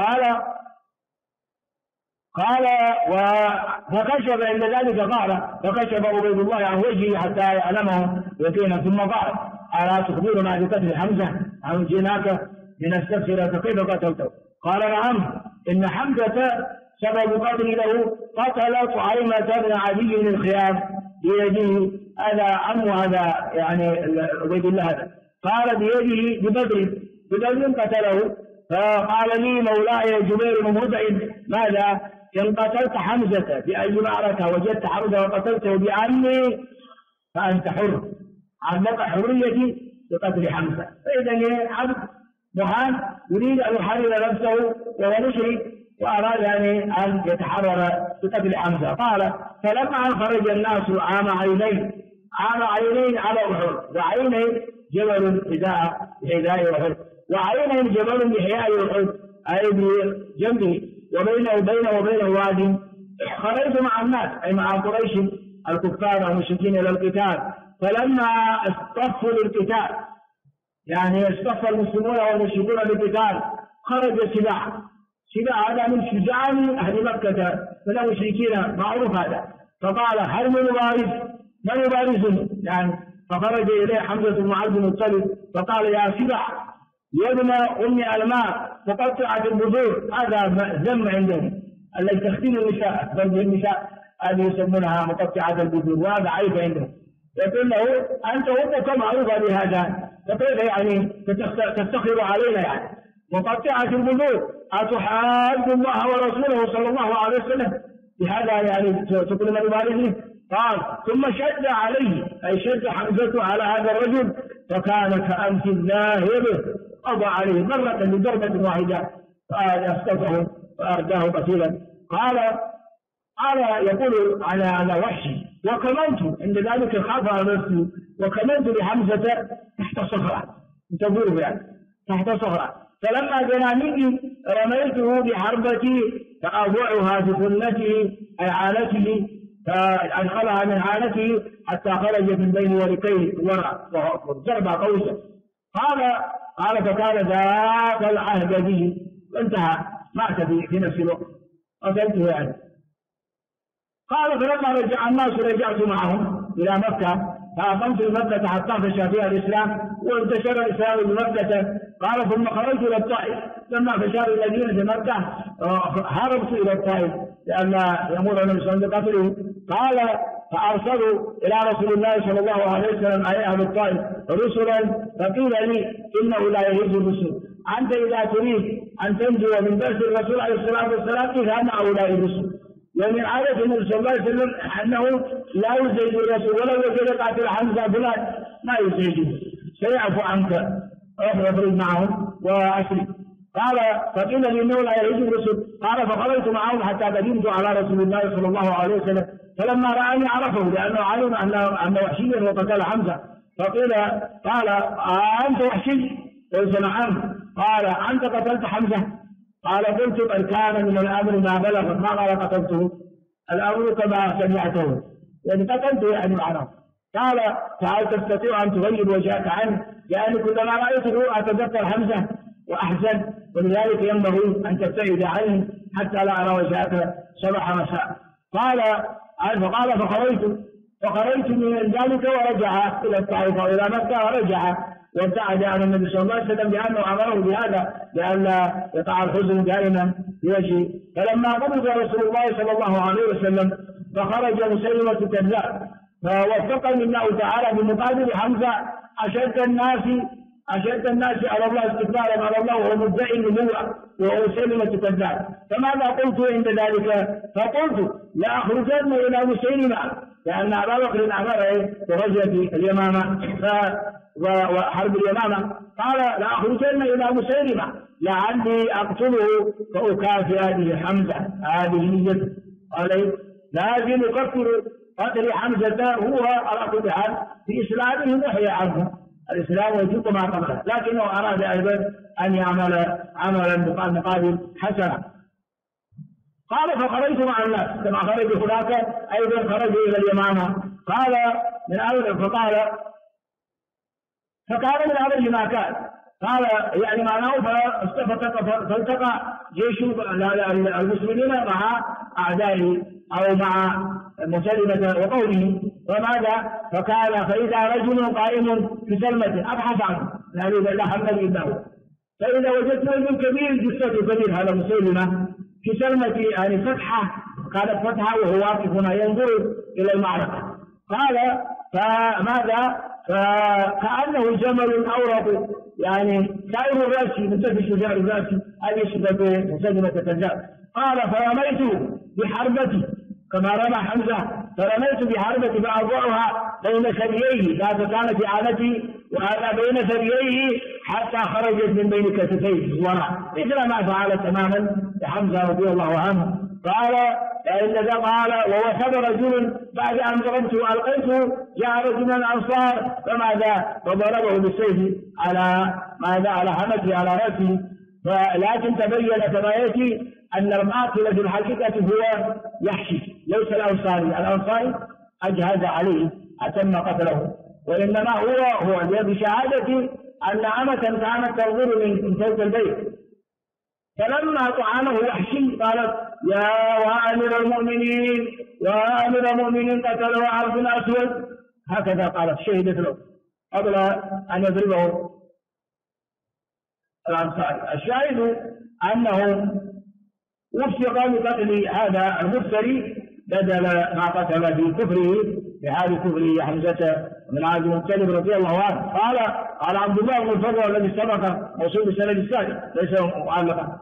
قال فكشف عند ذلك فكشف عبيد الله عن وجهه حتى يعلمه يقينا ثم قال ألا تخبرنا بقتل حمزة أم جئناك لنستفسرك كيف قتلته؟ قال نعم إن حمزة سبب قتلي له قتل طعيمة بن عدي بن الخيام بيده. هذا عم هذا يعني عبيد الله هذا قال بيده ببدر قتله. فقال لي مولاي جبير بن مطعم ماذا؟ إن قتلت حمزة بأي معركة وجدت حمزة وقتلته بعمي فأنت حر. علق حريتي بقتل حمزة. فإذا عبد مهان يريد أن يحرر نفسه وهو مشرك وأراد يعني أن يتحرر بقتل حمزة. قال فلما خرج الناس عام عينين على أحد وعينين جبل حذاء أحد وعينين جبل بحياء أحد أي بجنبه وبينه واد. خرجت مع الناس أي مع قريش الكفار والمشركين إلى القتال. فلما اصطفوا للقتال يعني اصطف المسلمون والمشركون للقتال خرج سباع هذا من شجعان أهل مكة من المشركين معروف هذا. فقال هل من يبارزني يعني. فخرج إليه حمزة بن عبد المطلب فقال يا سباع يا ابن أمي الماء فقطعت البذور. هذا ذم عندهم التي تختين النساء بل النساء هذه يسمونها مقطعات البذور وهذا عيب عندهم. يقول له أنت أمك معروفة بهذا فكيف يعني تفتخر علينا يعني مقطعة البذور أتحاد الله ورسوله صلى الله عليه وسلم بهذا يعني تقول من يبارزني. قال ثم شد عليه أي شد حمزة على هذا الرجل فكان كأنف الذاهب قضى عليه مرة بضربة واحدة فأسقطه وأرداه قتيلا. قال يقول على هذا وحشي وكمنت عند ذلك خاف على نفسي وكمنت لحمزة تحت صخرة تدور يعني تحت صخرة. فلما جنى مني رميته بحربتي فأضعها في سنته أي عانته فأدخلها من عانته حتى خرجت من بين ورقيه وراء ضربة قوسة. قال فكان ذاك العهد به وانتهى مات في نفس الوقت قتلته يعني. قال فلما رجع الناس رجعت معهم إلى مكة فأقمت بمكة حتى فشى فيها الإسلام وانتشر الإسلام بمكة. قال ثم خرجت إلى الطائف لما فشى الذين في مكة هربت إلى الطائف لأن يمر النبي صلى الله عليه وسلم بقتله. قال فأرسلوا إلى رسول الله صلى الله عليه وسلم أي أهل الطائف رسلا فقيل لي إنه لا يهز الرسل. أنت إذا تريد أن تنجو من بأس الرسول عليه الصلاة والسلام إذا مع هؤلاء الرسل. ومن عادة النبي صلى الله عليه وسلم أنه لا يزيد الرسول ولو وجد قاتل حمزة فلان ما يزيده سيعفو عنك واخرج معهم وأسري. قال فقيل لي إنه لا يهز الرسل. قال فخرجت معهم حتى قدمت على رسول الله صلى الله عليه وسلم فلما رآني عرفه لأنه علم أن وحشيا وقتل حمزة. قال أنت وحشي؟ قلت نعم. قال أنت قتلت حمزة؟ قال قلت بل كان من الأمر ما بلغ ما قال قتلته الأمر كما سمعته يعني قتلته يعني معناه. قال فهل تستطيع أن تغير وجهك عنه لأن كلما رأيته أتذكر حمزة وأحزن ولذلك ينبغي أن تبتعد عنه حتى لا أرى وجهك صباح مساء. قال فخرجت من ذلك ورجع إلى الطائف وإلى مكة ورجع وابتعد عن النبي صلى الله عليه وسلم بأنه أمره بهذا لأن يقع الحزن دائما بوجهه. فلما قبض رسول الله صلى الله عليه وسلم فخرج مسيلمة الكذاب فوفقني الله تعالى بمقابل حمزة أشد الناس أشد الناس على الله استكبارا على الله وهو مدعي النبوة وهو سلمة كذاب. فماذا قلت عند ذلك؟ فقلت لأخرجن إلى مسيلمة، لأن أبا بكر أمر برجل اليمامة وحرب اليمامة، قال لأخرجن إلى مسيلمة لعلي أقتله فأكافئ به حمزة. هذه نية قال لازم يكفر قتل حمزة هو على كل حال في إسلامه وحي عنه، الإسلام يجب ما قبله، لكنه أراد أيضا أن يعمل عملا مقابل حسنا. قال فخرجت مع الناس كما خرج هناك أيضا خرجوا إلى اليمامة. قال من أول فكان من أول ما كان، قال يعني معناه فالتقى جيش المسلمين مع أعدائه أو مع مسلمة وقوله. وماذا؟ فكان فإذا رجل قائم في سلمة أبحث عنه لا حمل إلا هو، فإذا وجدت رجل كبير جثته كبير هذا مسلمة في سلمة يعني فتحة، كانت فتحة وهو واقف هنا ينظر إلى المعركة. قال فماذا؟ فكأنه جمل أورق يعني سائر الرأس منتفش شجاع الرأس أن يشبه مسلمة كذاب. قال فرميت بحربتي كما رمى حمزة، فرميت بحربتي فأضعها بين ثدييه، لا كانت إعانتي وهذا بين ثدييه حتى خرجت من بين كتفيه وراء، مثل ما فعل تماما لحمزة رضي الله عنه. قال قال ووثب رجل بعد أن ضربته ألقيته جاء رجل من الأنصار فماذا؟ فضربه بالسيف على ماذا؟ على حمته على رأسه. لكن تبين كما يأتي أن القاتل في الحقيقة هو يحشي ليس الأنصاري، الأنصاري أجهز عليه أتم قتله، وإنما هو بشهادة أن أمة كانت تنظر من فوق البيت. فلما طعنه وحشي قالت يا أمير المؤمنين يا أمير المؤمنين قتله عرف أسود، هكذا قالت شهدت له قبل أن يضربه الأنصاري. الشاهد أنه وفق بقتل هذا المفتري بدل ما قتل في كفره بهذه كفره حمزة من عبد المطلب رضي الله عنه. قال عبد الله بن الفضل الذي سبق موصول بالسند الثاني ليس معلقا.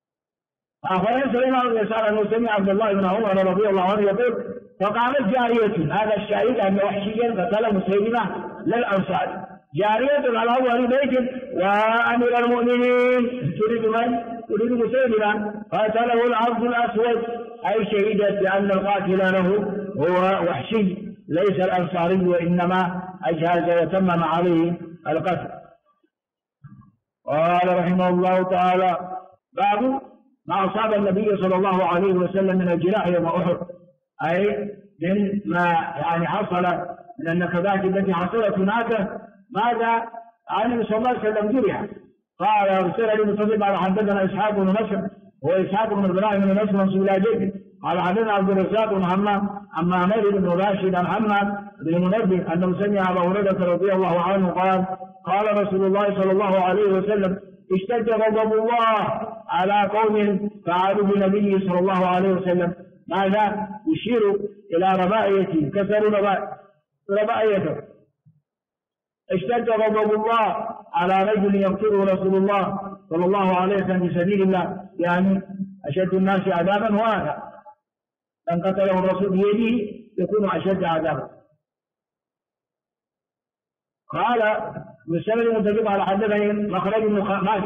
أخبرنا سليمان بن يسار أنه سمع عبد الله بن عمر رضي الله عنه يقول فقامت جارية، هذا الشاهد أن وحشيا قتل مسيلمة للأنصار، جارية على أول بيت وأمير المؤمنين تريد من؟ تريد مسيلمة، قتله العبد الأسود، أي شهدت بأن القاتل له هو وحشي ليس الأنصاري وإنما أجهز وتمم عليه القتل. قال رحمه الله تعالى باب ما أصاب النبي صلى الله عليه وسلم من الجراح يوم أحد، أي من ما يعني حصل من النكبات التي حصلت هناك. ماذا؟ النبي صلى الله عليه وسلم جرح. قال رسول الله المتصل قال حدثنا إسحاق بن نصر هو إسحاق بن إبراهيم بن نصر منصوب إلى جده، قال حدثنا عبد الرزاق بن حمام عن معمر بن راشد عن حمام بن منبه أنه سمع أبا هريرة رضي الله عنه قال رسول الله صلى الله عليه وسلم اشتد غضب الله على قوم فعلوا بالنبي صلى الله عليه وسلم. ماذا؟ يشير إلى رباعيته، كسروا رباعيته. اشتد غضب الله على رجل يقتله رسول الله صلى الله عليه وسلم في سبيل الله، يعني أشد الناس عذابا هو هذا، من قتله الرسول بيده يكون أشد عذابا. قال بالسند المتفق على حدثني مخرج بن مالك،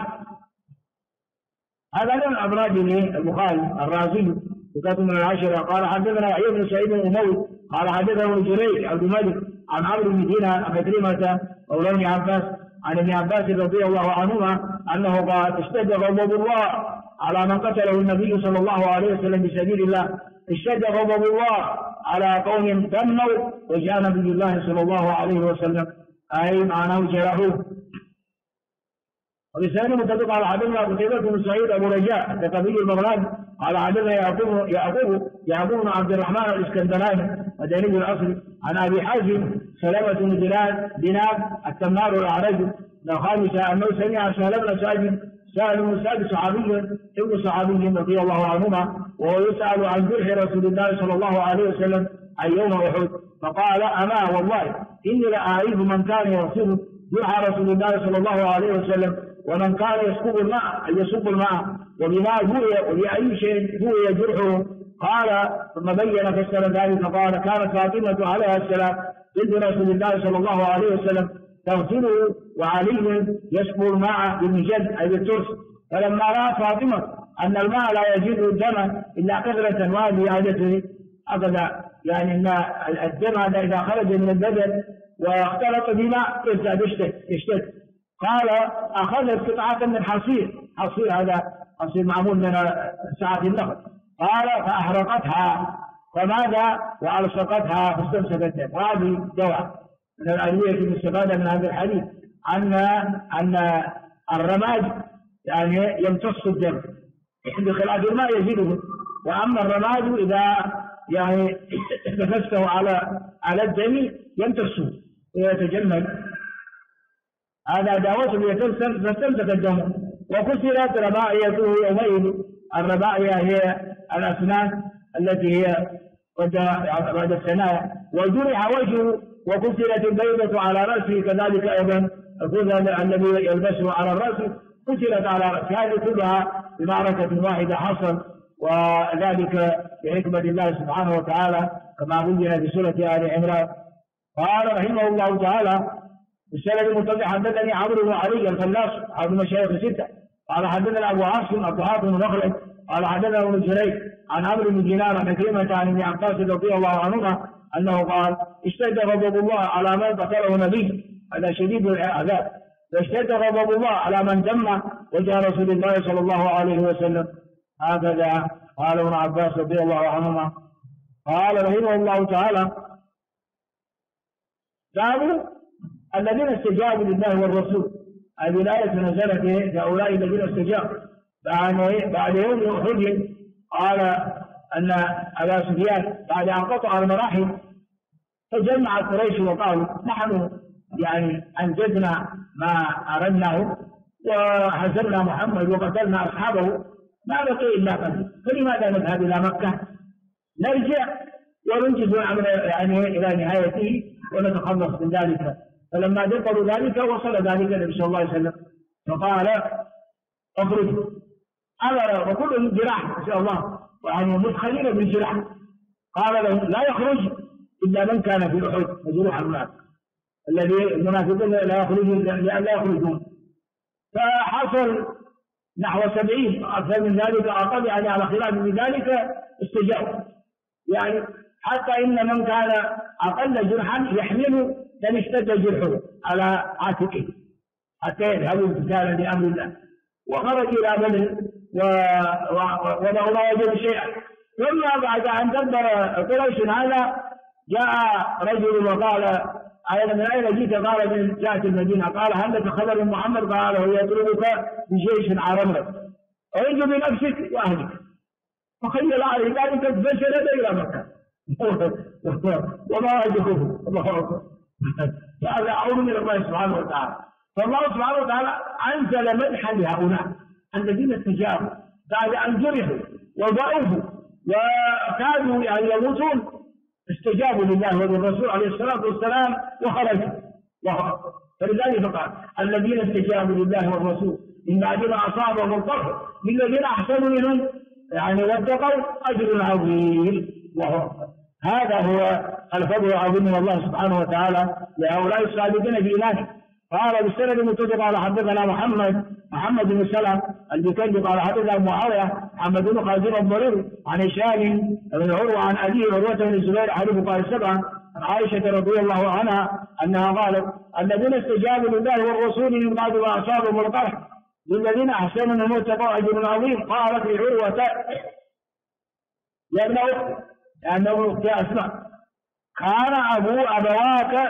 هذا من أبراج البخاري الرازي وكاتب من العشرة. قال حدثنا يحيى بن سعيد الأموي قال حدثنا ابن جريج عبد الملك عن عمرو بن دينار عن عكرمة مولى ابن عباس عن ابن عباس رضي الله عنهما أنه قال اشتد غضب الله على من قتله النبي صلى الله عليه وسلم بسبيل الله، اشتد غضب الله على قوم تموا وجاء نبي الله صلى الله عليه وسلم، أي معناه جرحوه. وبسند متفق على حدثنا قتيبة بن سعيد أبو رجاء الثقفي البغلاني قال حدثنا يعقوب بن عبد الرحمن الإسكندراني مدني الأصل عن أبي حازم سلمة بن دينار التمار الأعرج الخامسة أنه سمع سهل بن سعد صحابي ابن صحابي رضي الله عنهما وهو يسأل عن جرح رسول الله صلى الله عليه وسلم عن يوم أحد، فقال أما والله إني لأعرف من كان يصيب جرح رسول الله صلى الله عليه وسلم، ومن كان يسكب الماء أي يصب الماء وبما جري وبأي شيء جري جرحه. قال ثم بين فسر ذلك قال كانت فاطمة عليها السلام بنت رسول الله صلى الله عليه وسلم تغسله وعلي يسكب الماء بالمجد أي بالترس، فلما رأت فاطمة أن الماء لا يزيد الدم إلا كثرة وهذه عادته أبدا، يعني أن الدم هذا إذا خرج من البدن واختلط بماء يشتد. قال أخذت قطعة من حصير هذا حصير معمول من ساعة النخل، قال فأحرقتها فماذا وألصقتها فاستمسكت الدم. وهذه دواء من الأدوية المستفادة من هذا الحديث أن الرماد يعني يمتص الدم بخلاف الماء يزيده، وأما الرماد إذا يعني نفسته على الدم يمتصه ويتجمد، هذا دعوته فاستمسك الدم. وكسرت رباعيته يومئذ، الرباعية هي الأسنان التي هي بعد الثنايا، وجرح وجهه وكسرت البيضة على رأسه، كذلك أيضا الخوذة الذي يلبسه على الرأس كسرت على رأسه. هذه كلها بمعركة واحدة حصل، وذلك بحكمة الله سبحانه وتعالى كما بين في سورة آل عمران. قال رحمه الله تعالى بالسند المتصل حدثني عمرو بن علي الفلاس أحد مشايخ الستة قال حدثنا أبو عاصم الضحاك بن مخلد قال حدثنا ابن جريج عن عمرو بن دينار عن كلمة عن ابن عباس رضي الله عنهما أنه قال اشتد غضب الله على من قتله نبي، هذا شديد العذاب، واشتد غضب الله على من دم وجه رسول الله صلى الله عليه وسلم. هكذا قال ابن عباس رضي الله عنهما. قال رحمه الله تعالى قالوا الذين استجابوا لله والرسول، هذه الآية نزلت هؤلاء الذين استجابوا بعد يوم أحد. قال أن أبا سفيان بعد أن قطع المراحل فجمع قريش وقالوا نحن يعني أنجزنا ما أردناه وهزمنا محمد وقتلنا أصحابه، ما بقي إلا قليل، فلماذا نذهب إلى مكة نرجع وننجز الأمر يعني إلى نهايته ونتخلص من ذلك. فلما ذكروا ذلك وصل ذلك النبي صلى الله عليه وسلم فقال اخرجوا، أمر وكلهم جراح ما شاء الله يعني مثخنين بالجراح، قال لهم لا يخرج إلا من كان في أحد مجروحا معه، الذي المنافقون لا يخرجون. فحصل نحو 70 أكثر من ذلك أقل يعني على خلاف من ذلك استجابوا، يعني حتى إن من كان أقل جرحا يحمله لن اشتد جرحه على عاتقه حتى يذهبوا امتثالا لأمر الله، وخرج إلى بدر ولو لا يجد شيئا. ثم بعد أن دبر قريش هذا جاء رجل وقال من أين جئت؟ قال من جاءة المدينة. قال هل لك خبر محمد؟ قال هو يطلبك بجيش عرمرك أريد بنفسك وأهلك. فخيل عليه ذلك فسند إلى مكة وما وجهه. الله أكبر، هذا أمر من الله سبحانه وتعالى. فالله سبحانه وتعالى أنزل مدحا لهؤلاء الذين استجابوا بعد أن جرحوا وضعفوا وكانوا يعني يموتون، استجابوا لله وللرسول عليه الصلاة والسلام وخرجوا. فلذلك قال الذين استجابوا لله والرسول من بعد ما أصابهم القرح للذين أحسنوا منهم يعني واتقوا أجر عظيم. هذا هو الفضل العظيم من الله سبحانه وتعالى لهؤلاء الصادقين في إيمانه. قال بالسند المتصل قال حدثنا محمد بن سلام البكندي قال حدثنا معاوية محمد بن خازم الضرير عن هشام بن عروة عن أبيه عروة بن الزبير حديث قال 7 عن عائشة رضي الله عنها أنها قالت الذين استجابوا لله والرسول من بعد ما أصابهم القرح للذين أحسنوا منهم واتقوا أجر عظيم. قالت لعروة يا ابن أختي لأنه أختي أسماء كان أبواك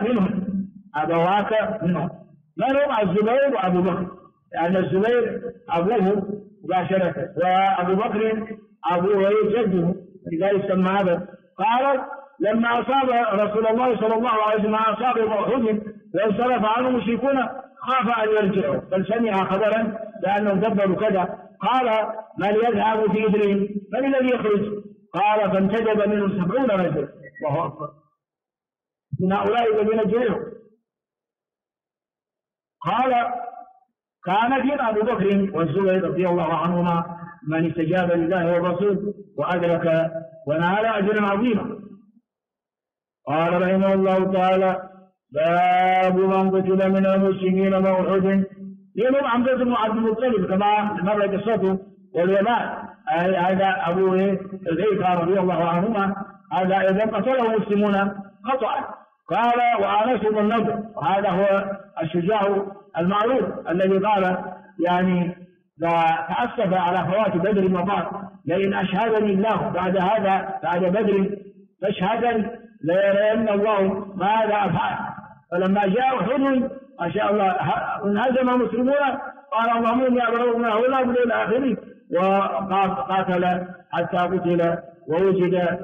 منهم من هم؟ الزبير وأبو بكر، لأن الزبير أبوه مباشرة وأبو بكر أبوه جده، لذلك سمى هذا. قال لما أصاب رسول الله صلى الله عليه وسلم أصاب أحد وانصرف عنه المشركون خاف أن يرجعوا بل سمع خبرا لأنهم دبروا كذا. قال من يذهب في إبرهم من الذي يخرج؟ قال فانتجب منهم 70 رجل. الله أكبر، من هؤلاء الذين جرحوا. قال كان فينا أبو بكر والزبير رضي الله عنهما من استجاب لله والرسول وأدرك ونال أجرا عظيما. قال رحمه الله تعالى: باب من قتل من المسلمين موعود. يوم حمزة بن عبد المطلب كما مر قصته واليمان، هذا أبو الغيث رضي الله عنهما، هذا إذا قتله المسلمون خطأ. قال: وأنس بن النضر، وهذا هو الشجاع المعروف الذي قال يعني تأسف على فوات بدر وقال: لئن أشهدني الله بعد هذا بعد بدر فاشهدا ليرين الله ماذا أفعل. فلما جاء أحد ما شاء الله انهزم المسلمون، قال: اللهم إني أبرأ من هؤلاء إلى آخره، وقاتل حتى قتل ووجد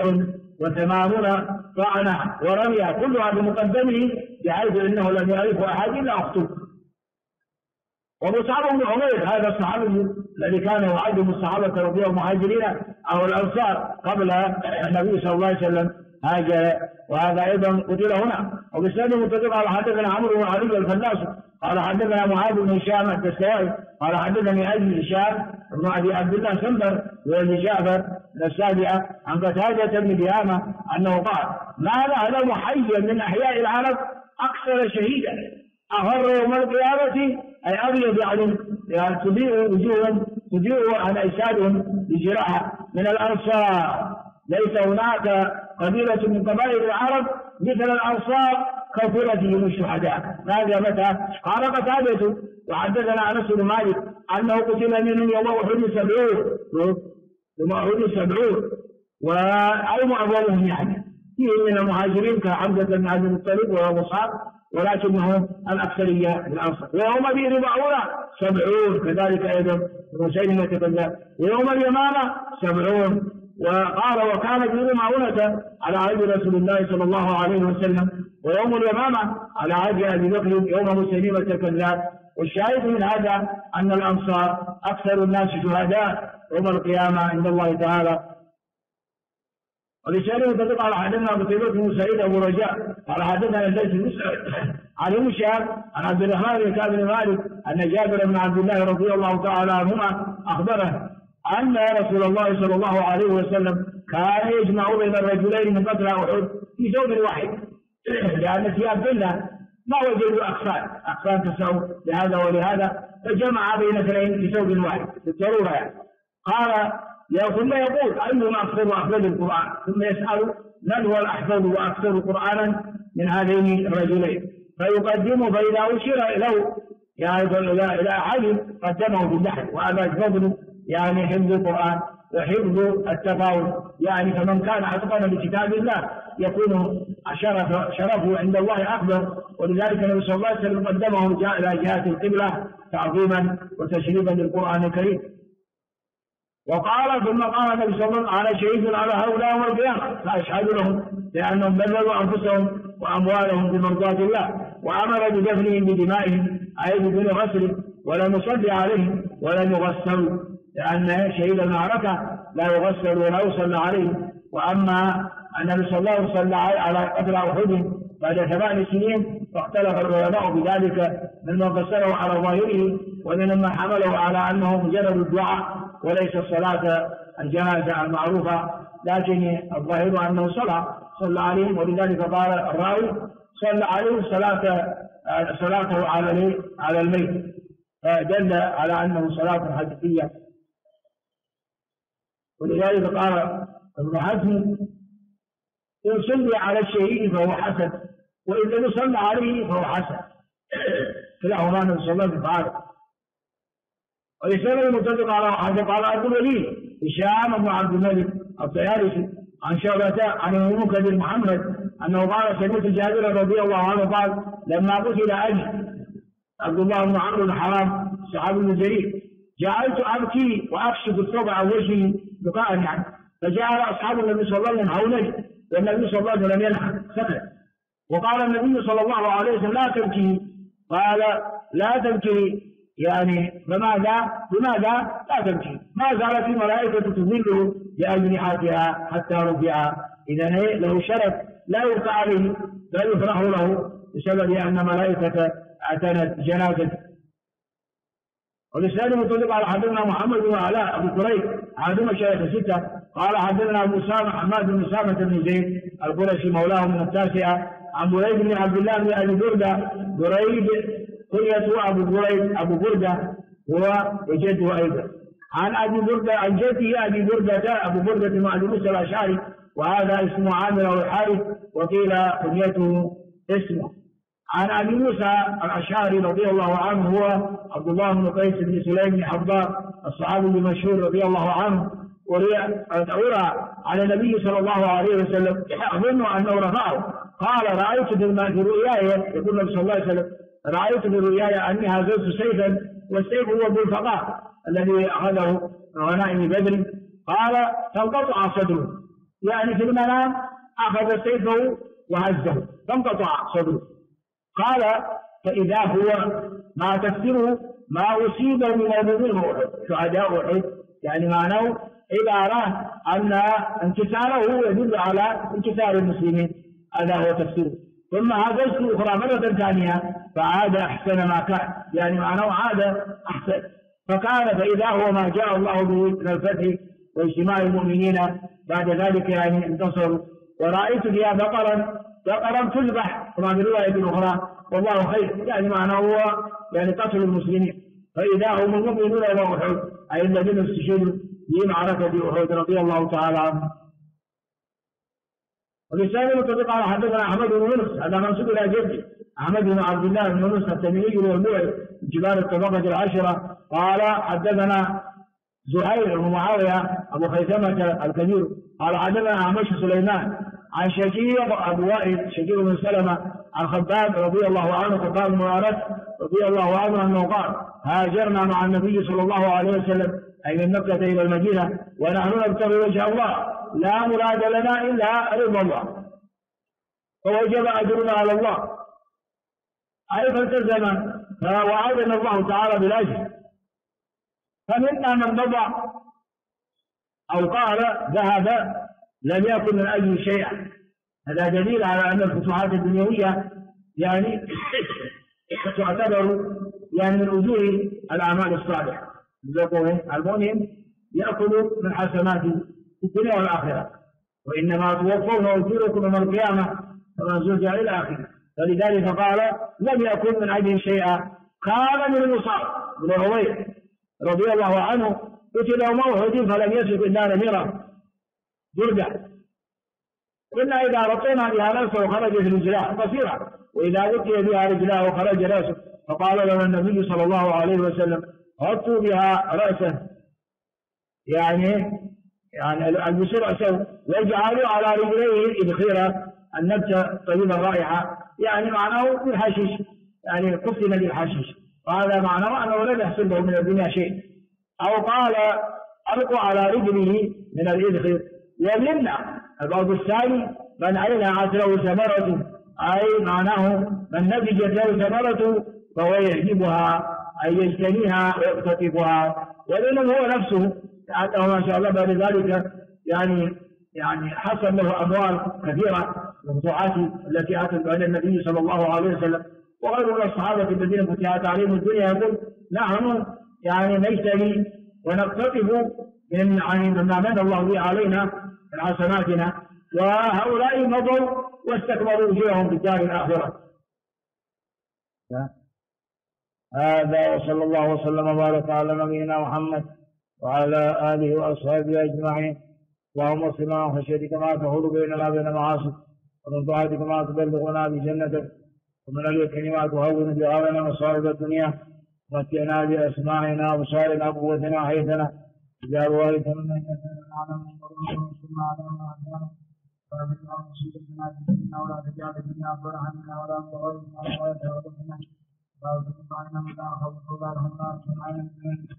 89 طعنة ورمية كلها بمقدمه، بحيث انه لم يعرف احد الا اخته. ومصعب بن عمير هذا الصحابي الذي كان يعد من الصحابه رضي الله المهاجرين او الانصار قبل النبي صلى الله عليه وسلم هاجر، وهذا ايضا قتل هنا. وبالسند متفق قال: حدثنا عمرو بن علي الفلاس قال: حدثنا معاذ بن هشام الدستوائي قال: حدثني ابي هشام بن ابي عبد الله سنبر وابن جعفر السابعه عن قتاده بن ديامه انه قال: ما نعلم حيا من احياء العرب اكثر شهيدا اغر يوم القيامه، اي ابيض يعني تضيء وجوههم تضيء عن اجسادهم بجراحه من الانصار. ليس هناك قبيله من قبائل العرب مثل الانصار كثرتهم الشهداء. هذا متى؟ قال قتادة: وحدثنا انس بن مالك انه قتل منهم يوم احد 70 او معظمهم يعني فيه من المهاجرين كحمزه بن عبد المطلب ومصعب، ولكنهم الاكثريه من الانصار. ويوم بئر معونه 70 كذلك ايضا مسيلمه كذاب، ويوم اليمامه 70. وقال: وكان بئر معونه على عهد رسول الله صلى الله عليه وسلم، ويوم اليمامه على عهد ابي بكر يوم مسيلمه الكذاب. والشاهد من هذا ان الانصار اكثر الناس شهداء يوم القيامه عند الله تعالى. ولسانه تدق على حدثنا ابو طيبه بن سعيد ابو رجاء قال: حدثنا الليث بن سعد عن ابن شهاب عن عبد الرحمن بن كعب بن مالك ان جابر بن عبد الله رضي الله تعالى عنهما اخبره ان رسول الله صلى الله عليه وسلم كان يجمع بين الرجلين من قتلى احد في ثوب واحد، لان ثياب الله ما وجدوا اقسام تساوي لهذا ولهذا، فجمع بين اثنين في ثوب واحد بالضروره يعني. قال: ثم يقول: أيهما أكثر وأفضل القرآن؟ ثم يسأل: من هو الأحفظ وأكثر قرآنا من هذين الرجلين؟ فيقدمه، فإذا أشير له يعني إلى أحد قدمه باللحن، وهذا الفضل يعني حفظ القرآن وحفظ التفاوض يعني. فمن كان أتقن لكتاب الله يكون شرفه عند الله أكبر. ولذلك النبي صلى الله عليه وسلم قدمه إلى جهة القبلة تعظيما وتشريفا للقرآن الكريم. وقال: ثم قال النبي صلى الله عليه وسلم: أنا شهيد على هؤلاء يوم القيامة فأشهد لهم لأنهم بذلوا أنفسهم وأموالهم بمرضاة الله، وأمر بدفنهم بدمائهم أي بدون غسل، ولم يصلي عليهم ولم يغسلوا، لأن شهيد المعركة لا يغسل ولا يصلى عليه. وأما النبي صلى الله عليه وسلم على قتل أحد بعد 8 سنين فاختلف العلماء بذلك، ممن فسره على ظاهره وممن حمله على أنه مجرد الدعاء وليس الصلاة الجنازة المعروفة، لكن الظاهر أنه صلى عليهم. ولذلك قال الراوي: صلى عليه صلاته على الميت، فدل على أنه صلاة حديثية. ولذلك قال ابن حزم: إن صلي على الشهيد فهو حسن، وإن لم يصلى عليه فهو حسن، كلاهما من صلى الله. ولسبب المتفق على قال عبد الوليد هشام بن عبد الملك الطيالسي عن شعبة عن المنكدر محمد انه قال: سمعت جابر رضي الله عنه قال: لما قتل ابي عبد الله بن عمرو بن حرام صحابي بن جرير جعلت ابكي واكشف الثوب عن وجهي بقاء يعني، فجعل اصحاب النبي صلى الله عليه وسلم حولي، والنبي صلى الله عليه وسلم ينحى سكت. وقال النبي صلى الله عليه وسلم: لا تبكي. قال: لا تبكي يعني بماذا لا تبكي؟ ما زالت الملائكة تظله بأجنحتها حتى رفع. إذا له شرف لا يبقى عليه بل يفرح له بسبب أن ملائكة اعتنت جنازته. والإسناد مطلق على حدثنا محمد بن علاء أبو كريب أحد مشايخ الستة قال حدثنا أبو أسامة حماد بن أسامة بن زيد القرشي مولاه من التاسعة عن بريد بن عبد الله بن أبي بردة. بريد كنيته أبو بردة هو وجده أيضا عن أبي بردة عن جده أبي بردة أبو بردة بن أبي موسى الأشعري وهذا اسمه عامر أو الحارث وقيل كنيته اسمه. عن أبي موسى الأشعري رضي الله عنه هو عبد الله بن قيس بن سليم بن حضار الصحابي المشهور رضي الله عنه ورأى على النبي صلى الله عليه وسلم أظن أنه رفعه قال رأيت في رؤياي يقول النبي صلى الله عليه وسلم رأيت في رؤياي أني هزلت سيفا والسيف هو بالفقاء الذي أخذه غنائم بدر قال فانقطع صدره يعني في المنام أخذ سيفه وهزه فانقطع صدره. قال فإذا هو ما تفسره ما أصيب من المؤمنين شهداء أحد يعني معناه عبارة أن انكساره يدل على انكسار المسلمين هذا هو تفسيره. ثم هززت أخرى مرة ثانية فعاد أحسن ما كان يعني معناه عاد أحسن فكان فإذا هو ما جاء الله به من الفتح واجتماع المؤمنين بعد ذلك يعني انتصروا. ورأيت فيها بقرا تذبح كما في الرواية الأخرى والله خير يعني معناه هو يعني قتل المسلمين. فإذا هم المؤمنون إلى أحد أي الذين استشهدوا في معركة أحد رضي الله تعالى عنهم. والإسلام المتفق على حدثنا أحمد بن يونس هذا منسوب إلى جده أحمد بن عبد الله بن يونس التميمي والموعي جبال الطبقة العشرة قال حدثنا زهير بن معاوية أبو خيثمة الكبير قال حدثنا أعمش سليمان عن شقيق أبو وائل شقيق بن سلمة عن خباب رضي الله عنه خباب بن أرد رضي الله عنه أنه قال هاجرنا مع النبي صلى الله عليه وسلم أي من مكة إلى المدينة ونحن نبتغي وجه الله لا مراد لنا إلا رضا الله فوجب أجرنا على الله أي فالتزم وعدنا الله تعالى بالأجر. فمنا من ضبع أو قال ذهب لم يكن من أجل شيئا. هذا دليل على أن الفتوحات الدنيوية يعني تعتبر يعني من وجوه الأعمال الصالحة. المؤمن يأكل من حسنات في الدنيا والآخرة وإنما توفون أجوركم يوم القيامة ومن زوجها إلى آخره. فلذلك قال لم يكن من أجل شيئا. كان من المصاب بن عمير رضي الله عنه قتل يوم أحد فلم يسلك إلا نميرا بردة قلنا إذا رطينا بها نفسه وخرجت رجلاه قصيرة وإذا وطي بها رجلاه وخرج رأسه فقال له النبي صلى الله عليه وسلم غطوا بها رأسه يعني البسوا رأسه واجعلوا على رجليه الإبخيرة النبتة طيبة الرائحة يعني معناه بالحشيش يعني قسم بالحشيش وهذا معناه أنه لم يحصل له من الدنيا شيء. أو قال ألقوا على رجله من الإذخر. ومنا البعض الثاني من عينها له ثمرة أي معناه من نبجت له ثمرة فهو يحجبها أي يجتنيها ويقتطفها ولأنه هو نفسه لأنه ما شاء الله بعد ذلك يعني حصل له أموال كثيرة وفتوحات التي أتت بعد النبي صلى الله عليه وسلم وغير من الصحابة الذين فتحت عليهم الدنيا يقول نحن يعني نشتري ونقتطف من مما من الله به علينا من حسناتنا وهؤلاء مضوا واستكبروا وجوههم في الدار الآخرة. هذا وصلى الله وسلم وبارك على نبينا محمد وعلى آله وأصحابه أجمعين. اللهم صل على خشيتك ما تحول بيننا وبين معاصيك ومن طاعتك ما تبلغنا بجنتك ومن اليقين ما تهون بها علينا مصائب الدنيا ومتعنا بأسماعنا وبصارنا وقوتنا وحيثنا اجعل وارث منا انك نعلم وانصرنا على ما اعطانا ولا تجعل مصيبتنا في ديننا ولا تجعل الدنيا اكبر همنا ولا تغيرنا ولا تغيرنا ولا تقطعنا من اخر ولا تهنا سبحانك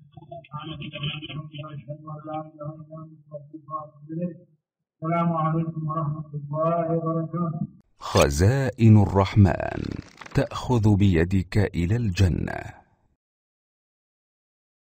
السلام عليكم ورحمه الله وبركاته.
خزائن الرحمن تأخذ بيدك إلى الجنة.